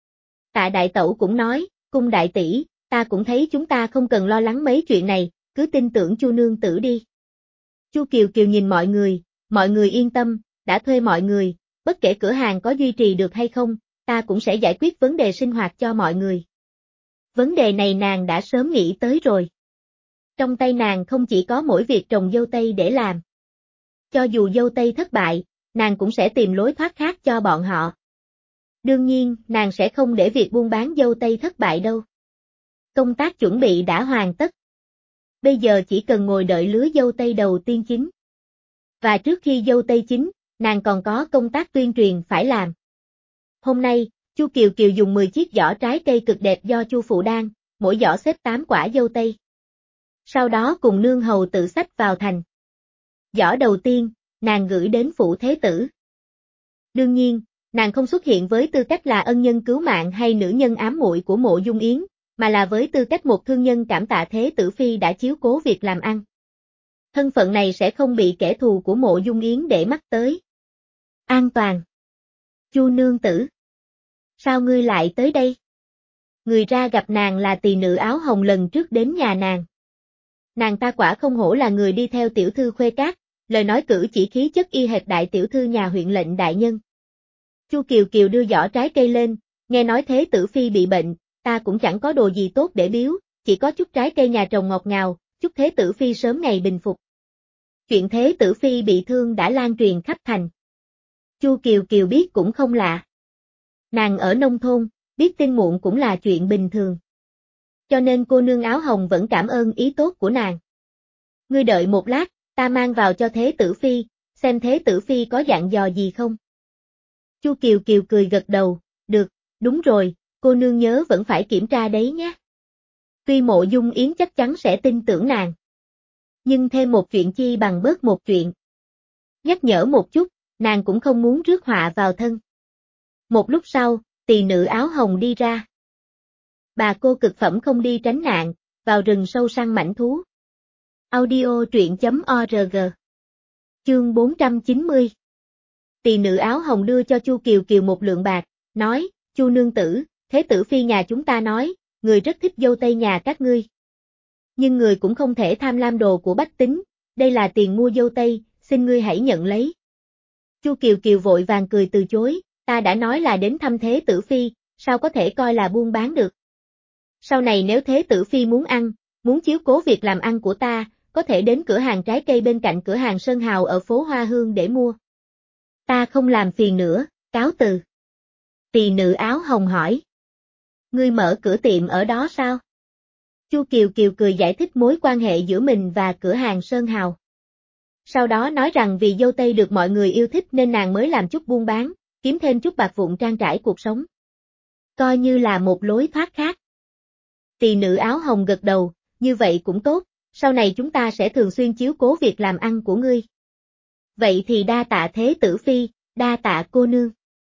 Tạ đại tẩu cũng nói, cung đại tỷ, ta cũng thấy chúng ta không cần lo lắng mấy chuyện này, cứ tin tưởng Chu nương tử đi. Chu Kiều Kiều nhìn mọi người, mọi người yên tâm, đã thuê mọi người, bất kể cửa hàng có duy trì được hay không, ta cũng sẽ giải quyết vấn đề sinh hoạt cho mọi người. Vấn đề này nàng đã sớm nghĩ tới rồi. Trong tay nàng không chỉ có mỗi việc trồng dâu tây để làm. Cho dù dâu tây thất bại, nàng cũng sẽ tìm lối thoát khác cho bọn họ. Đương nhiên, nàng sẽ không để việc buôn bán dâu tây thất bại đâu. Công tác chuẩn bị đã hoàn tất. Bây giờ chỉ cần ngồi đợi lứa dâu tây đầu tiên chín. Và trước khi dâu tây chín, nàng còn có công tác tuyên truyền phải làm. Hôm nay, Chu Kiều Kiều dùng mười chiếc giỏ trái cây cực đẹp do Chu phụ đan, mỗi giỏ xếp tám quả dâu tây. Sau đó cùng nương hầu tự xách vào thành. Giỏ đầu tiên, nàng gửi đến phủ thế tử. Đương nhiên, nàng không xuất hiện với tư cách là ân nhân cứu mạng hay nữ nhân ám muội của Mộ Dung Yến, mà là với tư cách một thương nhân cảm tạ thế tử phi đã chiếu cố việc làm ăn. Thân phận này sẽ không bị kẻ thù của Mộ Dung Yến để mắt tới. An toàn. Chu nương tử. Sao ngươi lại tới đây? Người ra gặp nàng là tỳ nữ áo hồng lần trước đến nhà nàng. Nàng ta quả không hổ là người đi theo tiểu thư Khuê Cát, lời nói cử chỉ khí chất y hệt đại tiểu thư nhà huyện lệnh đại nhân. Chu Kiều Kiều đưa giỏ trái cây lên, nghe nói thế tử phi bị bệnh, ta cũng chẳng có đồ gì tốt để biếu, chỉ có chút trái cây nhà trồng ngọt ngào, chúc thế tử phi sớm ngày bình phục. Chuyện thế tử phi bị thương đã lan truyền khắp thành. Chu Kiều Kiều biết cũng không lạ. Nàng ở nông thôn, biết tin muộn cũng là chuyện bình thường. Cho nên cô nương áo hồng vẫn cảm ơn ý tốt của nàng. Ngươi đợi một lát, ta mang vào cho Thế Tử Phi, xem Thế Tử Phi có dặn dò gì không. Chu Kiều Kiều cười gật đầu, được, đúng rồi, cô nương nhớ vẫn phải kiểm tra đấy nhé. Tuy Mộ Dung Yến chắc chắn sẽ tin tưởng nàng. Nhưng thêm một chuyện chi bằng bớt một chuyện. Nhắc nhở một chút, nàng cũng không muốn rước họa vào thân. Một lúc sau, tỳ nữ áo hồng đi ra. Bà cô cực phẩm không đi tránh nạn, vào rừng sâu săn mãnh thú. Audio truyện chấm org. Chương bốn trăm chín mươi. Tỳ nữ áo hồng đưa cho Chu Kiều Kiều một lượng bạc, nói, Chu nương tử, Thế Tử Phi nhà chúng ta nói, người rất thích dâu tây nhà các ngươi. Nhưng người cũng không thể tham lam đồ của bách tính, đây là tiền mua dâu tây, xin ngươi hãy nhận lấy. Chu Kiều Kiều vội vàng cười từ chối, ta đã nói là đến thăm Thế Tử Phi, sao có thể coi là buôn bán được. Sau này nếu Thế Tử Phi muốn ăn, muốn chiếu cố việc làm ăn của ta, có thể đến cửa hàng trái cây bên cạnh cửa hàng Sơn Hào ở phố Hoa Hương để mua. Ta không làm phiền nữa, cáo từ. Tỳ nữ áo hồng hỏi. Ngươi mở cửa tiệm ở đó sao? Chu Kiều Kiều cười giải thích mối quan hệ giữa mình và cửa hàng Sơn Hào. Sau đó nói rằng vì dâu tây được mọi người yêu thích nên nàng mới làm chút buôn bán, kiếm thêm chút bạc vụn trang trải cuộc sống. Coi như là một lối thoát khác. Tỳ nữ áo hồng gật đầu, như vậy cũng tốt, sau này chúng ta sẽ thường xuyên chiếu cố việc làm ăn của ngươi. Vậy thì đa tạ Thế Tử Phi, đa tạ cô nương.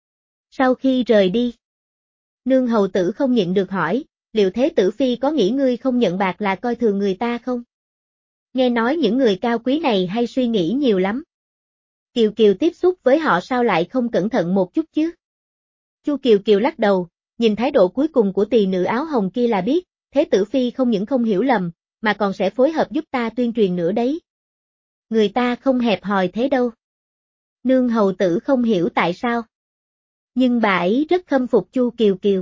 Sau khi rời đi, nương hầu tử không nhịn được hỏi, liệu Thế Tử Phi có nghĩ ngươi không nhận bạc là coi thường người ta không? Nghe nói những người cao quý này hay suy nghĩ nhiều lắm. Kiều Kiều tiếp xúc với họ sao lại không cẩn thận một chút chứ? Chu Kiều Kiều lắc đầu, nhìn thái độ cuối cùng của tỳ nữ áo hồng kia là biết, Thế Tử Phi không những không hiểu lầm, mà còn sẽ phối hợp giúp ta tuyên truyền nữa đấy. Người ta không hẹp hòi thế đâu. Nương hầu tử không hiểu tại sao. Nhưng bà ấy rất khâm phục Chu Kiều Kiều.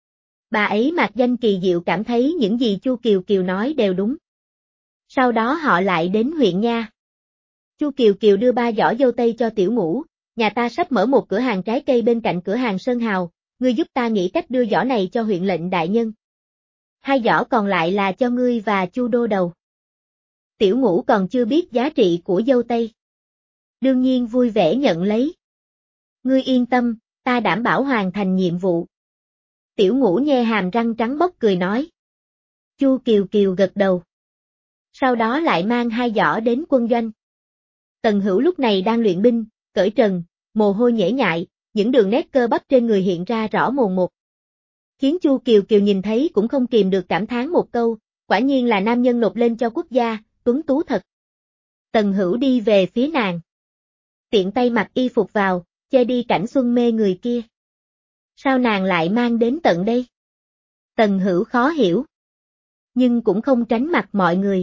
Bà ấy mạc danh kỳ diệu cảm thấy những gì Chu Kiều Kiều nói đều đúng. Sau đó họ lại đến huyện nha. Chu Kiều Kiều đưa ba giỏ dâu tây cho Tiểu Ngũ, nhà ta sắp mở một cửa hàng trái cây bên cạnh cửa hàng Sơn Hào, ngươi giúp ta nghĩ cách đưa giỏ này cho huyện lệnh đại nhân. Hai giỏ còn lại là cho ngươi và Chu đô đầu. Tiểu Ngũ còn chưa biết giá trị của dâu tây. Đương nhiên vui vẻ nhận lấy. Ngươi yên tâm, ta đảm bảo hoàn thành nhiệm vụ. Tiểu Ngũ nhe hàm răng trắng bóc cười nói. Chu Kiều Kiều gật đầu. Sau đó lại mang hai giỏ đến quân doanh. Tần Hữu lúc này đang luyện binh, cởi trần, mồ hôi nhễ nhại, những đường nét cơ bắp trên người hiện ra rõ mồn một. Khiến Chu Kiều Kiều nhìn thấy cũng không kìm được cảm thán một câu, quả nhiên là nam nhân nộp lên cho quốc gia, tuấn tú thật. Tần Hữu đi về phía nàng. Tiện tay mặc y phục vào, che đi cảnh xuân mê người kia. Sao nàng lại mang đến tận đây? Tần Hữu khó hiểu. Nhưng cũng không tránh mặt mọi người.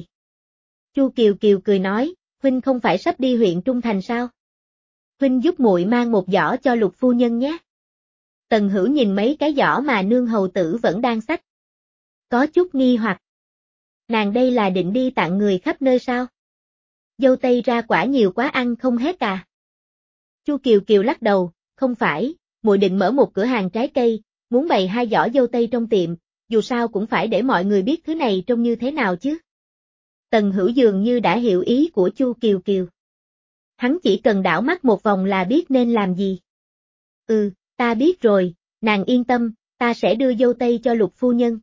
Chu Kiều Kiều cười nói, huynh không phải sắp đi huyện Trung Thành sao? Huynh giúp muội mang một giỏ cho Lục phu nhân nhé. Tần Hữu nhìn mấy cái giỏ mà nương hầu tử vẫn đang xách. Có chút nghi hoặc. Nàng đây là định đi tặng người khắp nơi sao? Dâu tây ra quả nhiều quá ăn không hết à? Chu Kiều Kiều lắc đầu, không phải, muội định mở một cửa hàng trái cây, muốn bày hai giỏ dâu tây trong tiệm, dù sao cũng phải để mọi người biết thứ này trông như thế nào chứ. Tần Hữu dường như đã hiểu ý của Chu Kiều Kiều. Hắn chỉ cần đảo mắt một vòng là biết nên làm gì. Ừ, ta biết rồi, nàng yên tâm, ta sẽ đưa dâu tây cho Lục phu nhân.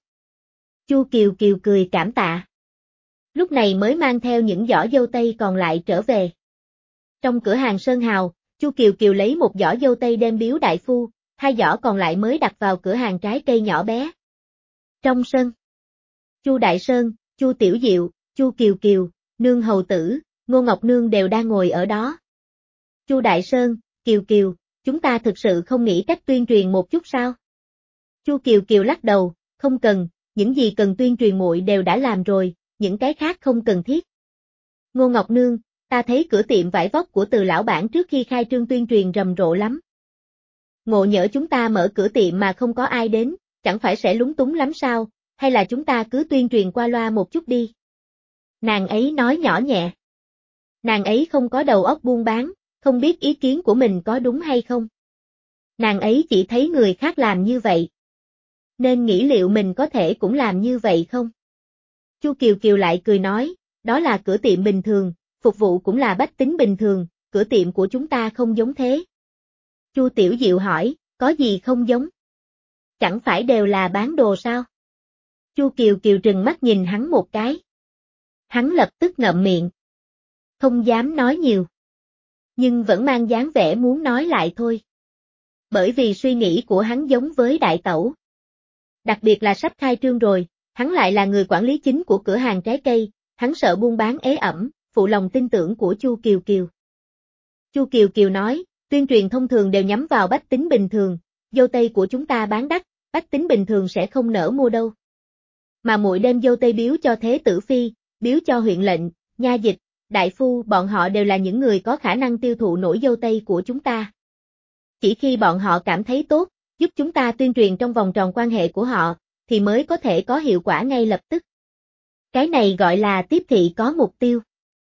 Chu Kiều Kiều cười cảm tạ. Lúc này mới mang theo những giỏ dâu tây còn lại trở về. Trong cửa hàng Sơn Hào, Chu Kiều Kiều lấy một giỏ dâu tây đem biếu đại phu, hai giỏ còn lại mới đặt vào cửa hàng trái cây nhỏ bé. Trong sân, Chu Đại Sơn, Chu Tiểu Diệu, Chu Kiều Kiều, nương hầu tử, Ngô Ngọc Nương đều đang ngồi ở đó. Chu Đại Sơn, Kiều Kiều, chúng ta thực sự không nghĩ cách tuyên truyền một chút sao? Chu Kiều Kiều lắc đầu, không cần, những gì cần tuyên truyền muội đều đã làm rồi, những cái khác không cần thiết. Ngô Ngọc Nương, ta thấy cửa tiệm vải vóc của Từ lão bản trước khi khai trương tuyên truyền rầm rộ lắm. Ngộ nhỡ chúng ta mở cửa tiệm mà không có ai đến, chẳng phải sẽ lúng túng lắm sao, hay là chúng ta cứ tuyên truyền qua loa một chút đi. Nàng ấy nói nhỏ nhẹ. Nàng ấy không có đầu óc buôn bán, không biết ý kiến của mình có đúng hay không. Nàng ấy chỉ thấy người khác làm như vậy. nên nghĩ liệu mình có thể cũng làm như vậy không? Chu Kiều Kiều lại cười nói, đó là cửa tiệm bình thường, phục vụ cũng là bách tính bình thường, cửa tiệm của chúng ta không giống thế. Chu Tiểu Diệu hỏi, có gì không giống? Chẳng phải đều là bán đồ sao? Chu Kiều Kiều trừng mắt nhìn hắn một cái. Hắn lập tức ngậm miệng. Không dám nói nhiều. Nhưng vẫn mang dáng vẻ muốn nói lại thôi. Bởi vì suy nghĩ của hắn giống với đại tẩu. Đặc biệt là sắp khai trương rồi, hắn lại là người quản lý chính của cửa hàng trái cây, hắn sợ buôn bán ế ẩm, phụ lòng tin tưởng của Chu Kiều Kiều. Chu Kiều Kiều nói, tuyên truyền thông thường đều nhắm vào bách tính bình thường, dâu tây của chúng ta bán đắt, bách tính bình thường sẽ không nỡ mua đâu. Mà muội đem dâu tây biếu cho Thế Tử Phi, biếu cho huyện lệnh, nha dịch, đại phu, bọn họ đều là những người có khả năng tiêu thụ nổi dâu tây của chúng ta. Chỉ khi bọn họ cảm thấy tốt, giúp chúng ta tuyên truyền trong vòng tròn quan hệ của họ, thì mới có thể có hiệu quả ngay lập tức. Cái này gọi là tiếp thị có mục tiêu.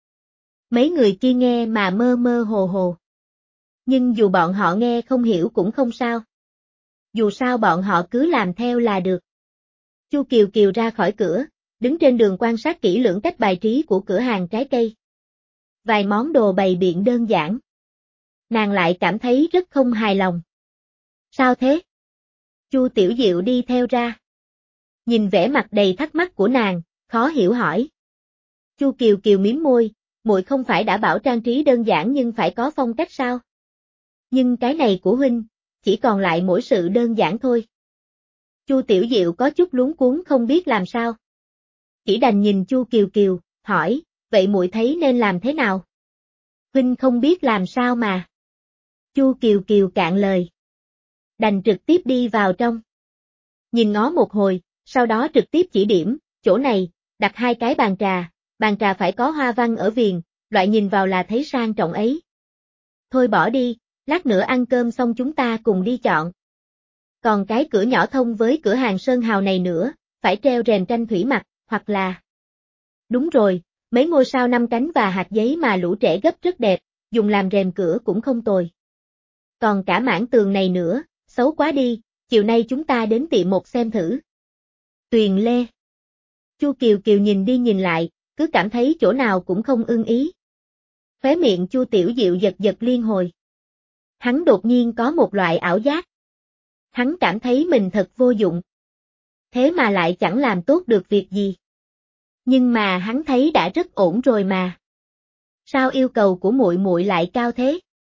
Mấy người kia nghe mà mơ mơ hồ hồ. Nhưng dù bọn họ nghe không hiểu cũng không sao. Dù sao bọn họ cứ làm theo là được. Chu Kiều Kiều ra khỏi cửa, đứng trên đường quan sát kỹ lưỡng cách bài trí của cửa hàng trái cây. Vài món đồ bày biện đơn giản. Nàng lại cảm thấy rất không hài lòng. Sao thế? Chu Tiểu Diệu đi theo ra. Nhìn vẻ mặt đầy thắc mắc của nàng, khó hiểu hỏi. Chu Kiều Kiều mím môi, muội không phải đã bảo trang trí đơn giản nhưng phải có phong cách sao? Nhưng cái này của huynh, chỉ còn lại mỗi sự đơn giản thôi. Chu Tiểu Diệu có chút luống cuống không biết làm sao. Chỉ đành nhìn Chu Kiều Kiều, hỏi, vậy muội thấy nên làm thế nào? Huynh không biết làm sao mà. Chu Kiều Kiều cạn lời. Đành trực tiếp đi vào trong. Nhìn ngó một hồi, sau đó trực tiếp chỉ điểm, chỗ này, đặt hai cái bàn trà, bàn trà phải có hoa văn ở viền, loại nhìn vào là thấy sang trọng ấy. Thôi bỏ đi, lát nữa ăn cơm xong chúng ta cùng đi chọn. Còn cái cửa nhỏ thông với cửa hàng Sơn Hào này nữa, phải treo rèm tranh thủy mặc, hoặc là... Đúng rồi, mấy ngôi sao năm cánh và hạt giấy mà lũ trẻ gấp rất đẹp, dùng làm rèm cửa cũng không tồi. Còn cả mảng tường này nữa, xấu quá đi, chiều nay chúng ta đến tiệm một xem thử. Tuyền Lê. Chu Kiều Kiều nhìn đi nhìn lại, cứ cảm thấy chỗ nào cũng không ưng ý. Khóe miệng Chu Tiểu Diệu giật giật liên hồi. Hắn đột nhiên có một loại ảo giác. Hắn cảm thấy mình thật vô dụng. Thế mà lại chẳng làm tốt được việc gì. Nhưng mà hắn thấy đã rất ổn rồi mà. Sao yêu cầu của muội muội lại cao thế?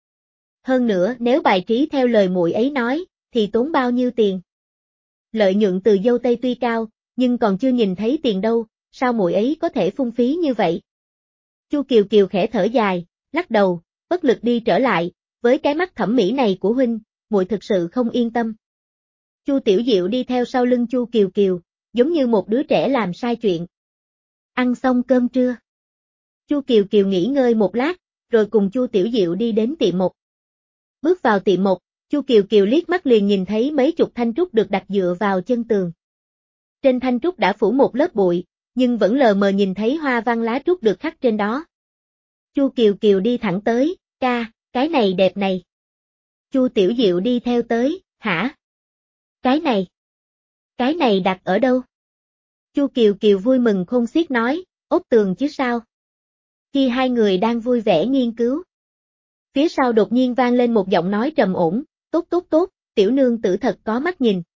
Hơn nữa nếu bài trí theo lời muội ấy nói, thì tốn bao nhiêu tiền? Lợi nhuận từ dâu tây tuy cao, nhưng còn chưa nhìn thấy tiền đâu, sao muội ấy có thể phung phí như vậy? Chu Kiều Kiều khẽ thở dài, lắc đầu, bất lực đi trở lại, với cái mắt thẩm mỹ này của huynh, muội thực sự không yên tâm. Chu Tiểu Diệu đi theo sau lưng Chu Kiều Kiều, giống như một đứa trẻ làm sai chuyện. Ăn xong cơm trưa. Chu Kiều Kiều nghỉ ngơi một lát, rồi cùng Chu Tiểu Diệu đi đến tiệm một. Bước vào tiệm một, Chu Kiều Kiều liếc mắt liền nhìn thấy mấy chục thanh trúc được đặt dựa vào chân tường. Trên thanh trúc đã phủ một lớp bụi, nhưng vẫn lờ mờ nhìn thấy hoa văn lá trúc được khắc trên đó. Chu Kiều Kiều đi thẳng tới, ca, cái này đẹp này. Chu Tiểu Diệu đi theo tới, hả? Cái này? Cái này đặt ở đâu? Chu Kiều Kiều vui mừng khôn xiết nói, ốp tường chứ sao? Khi hai người đang vui vẻ nghiên cứu. Phía sau đột nhiên vang lên một giọng nói trầm ổn, tốt tốt tốt, tiểu nương tử thật có mắt nhìn.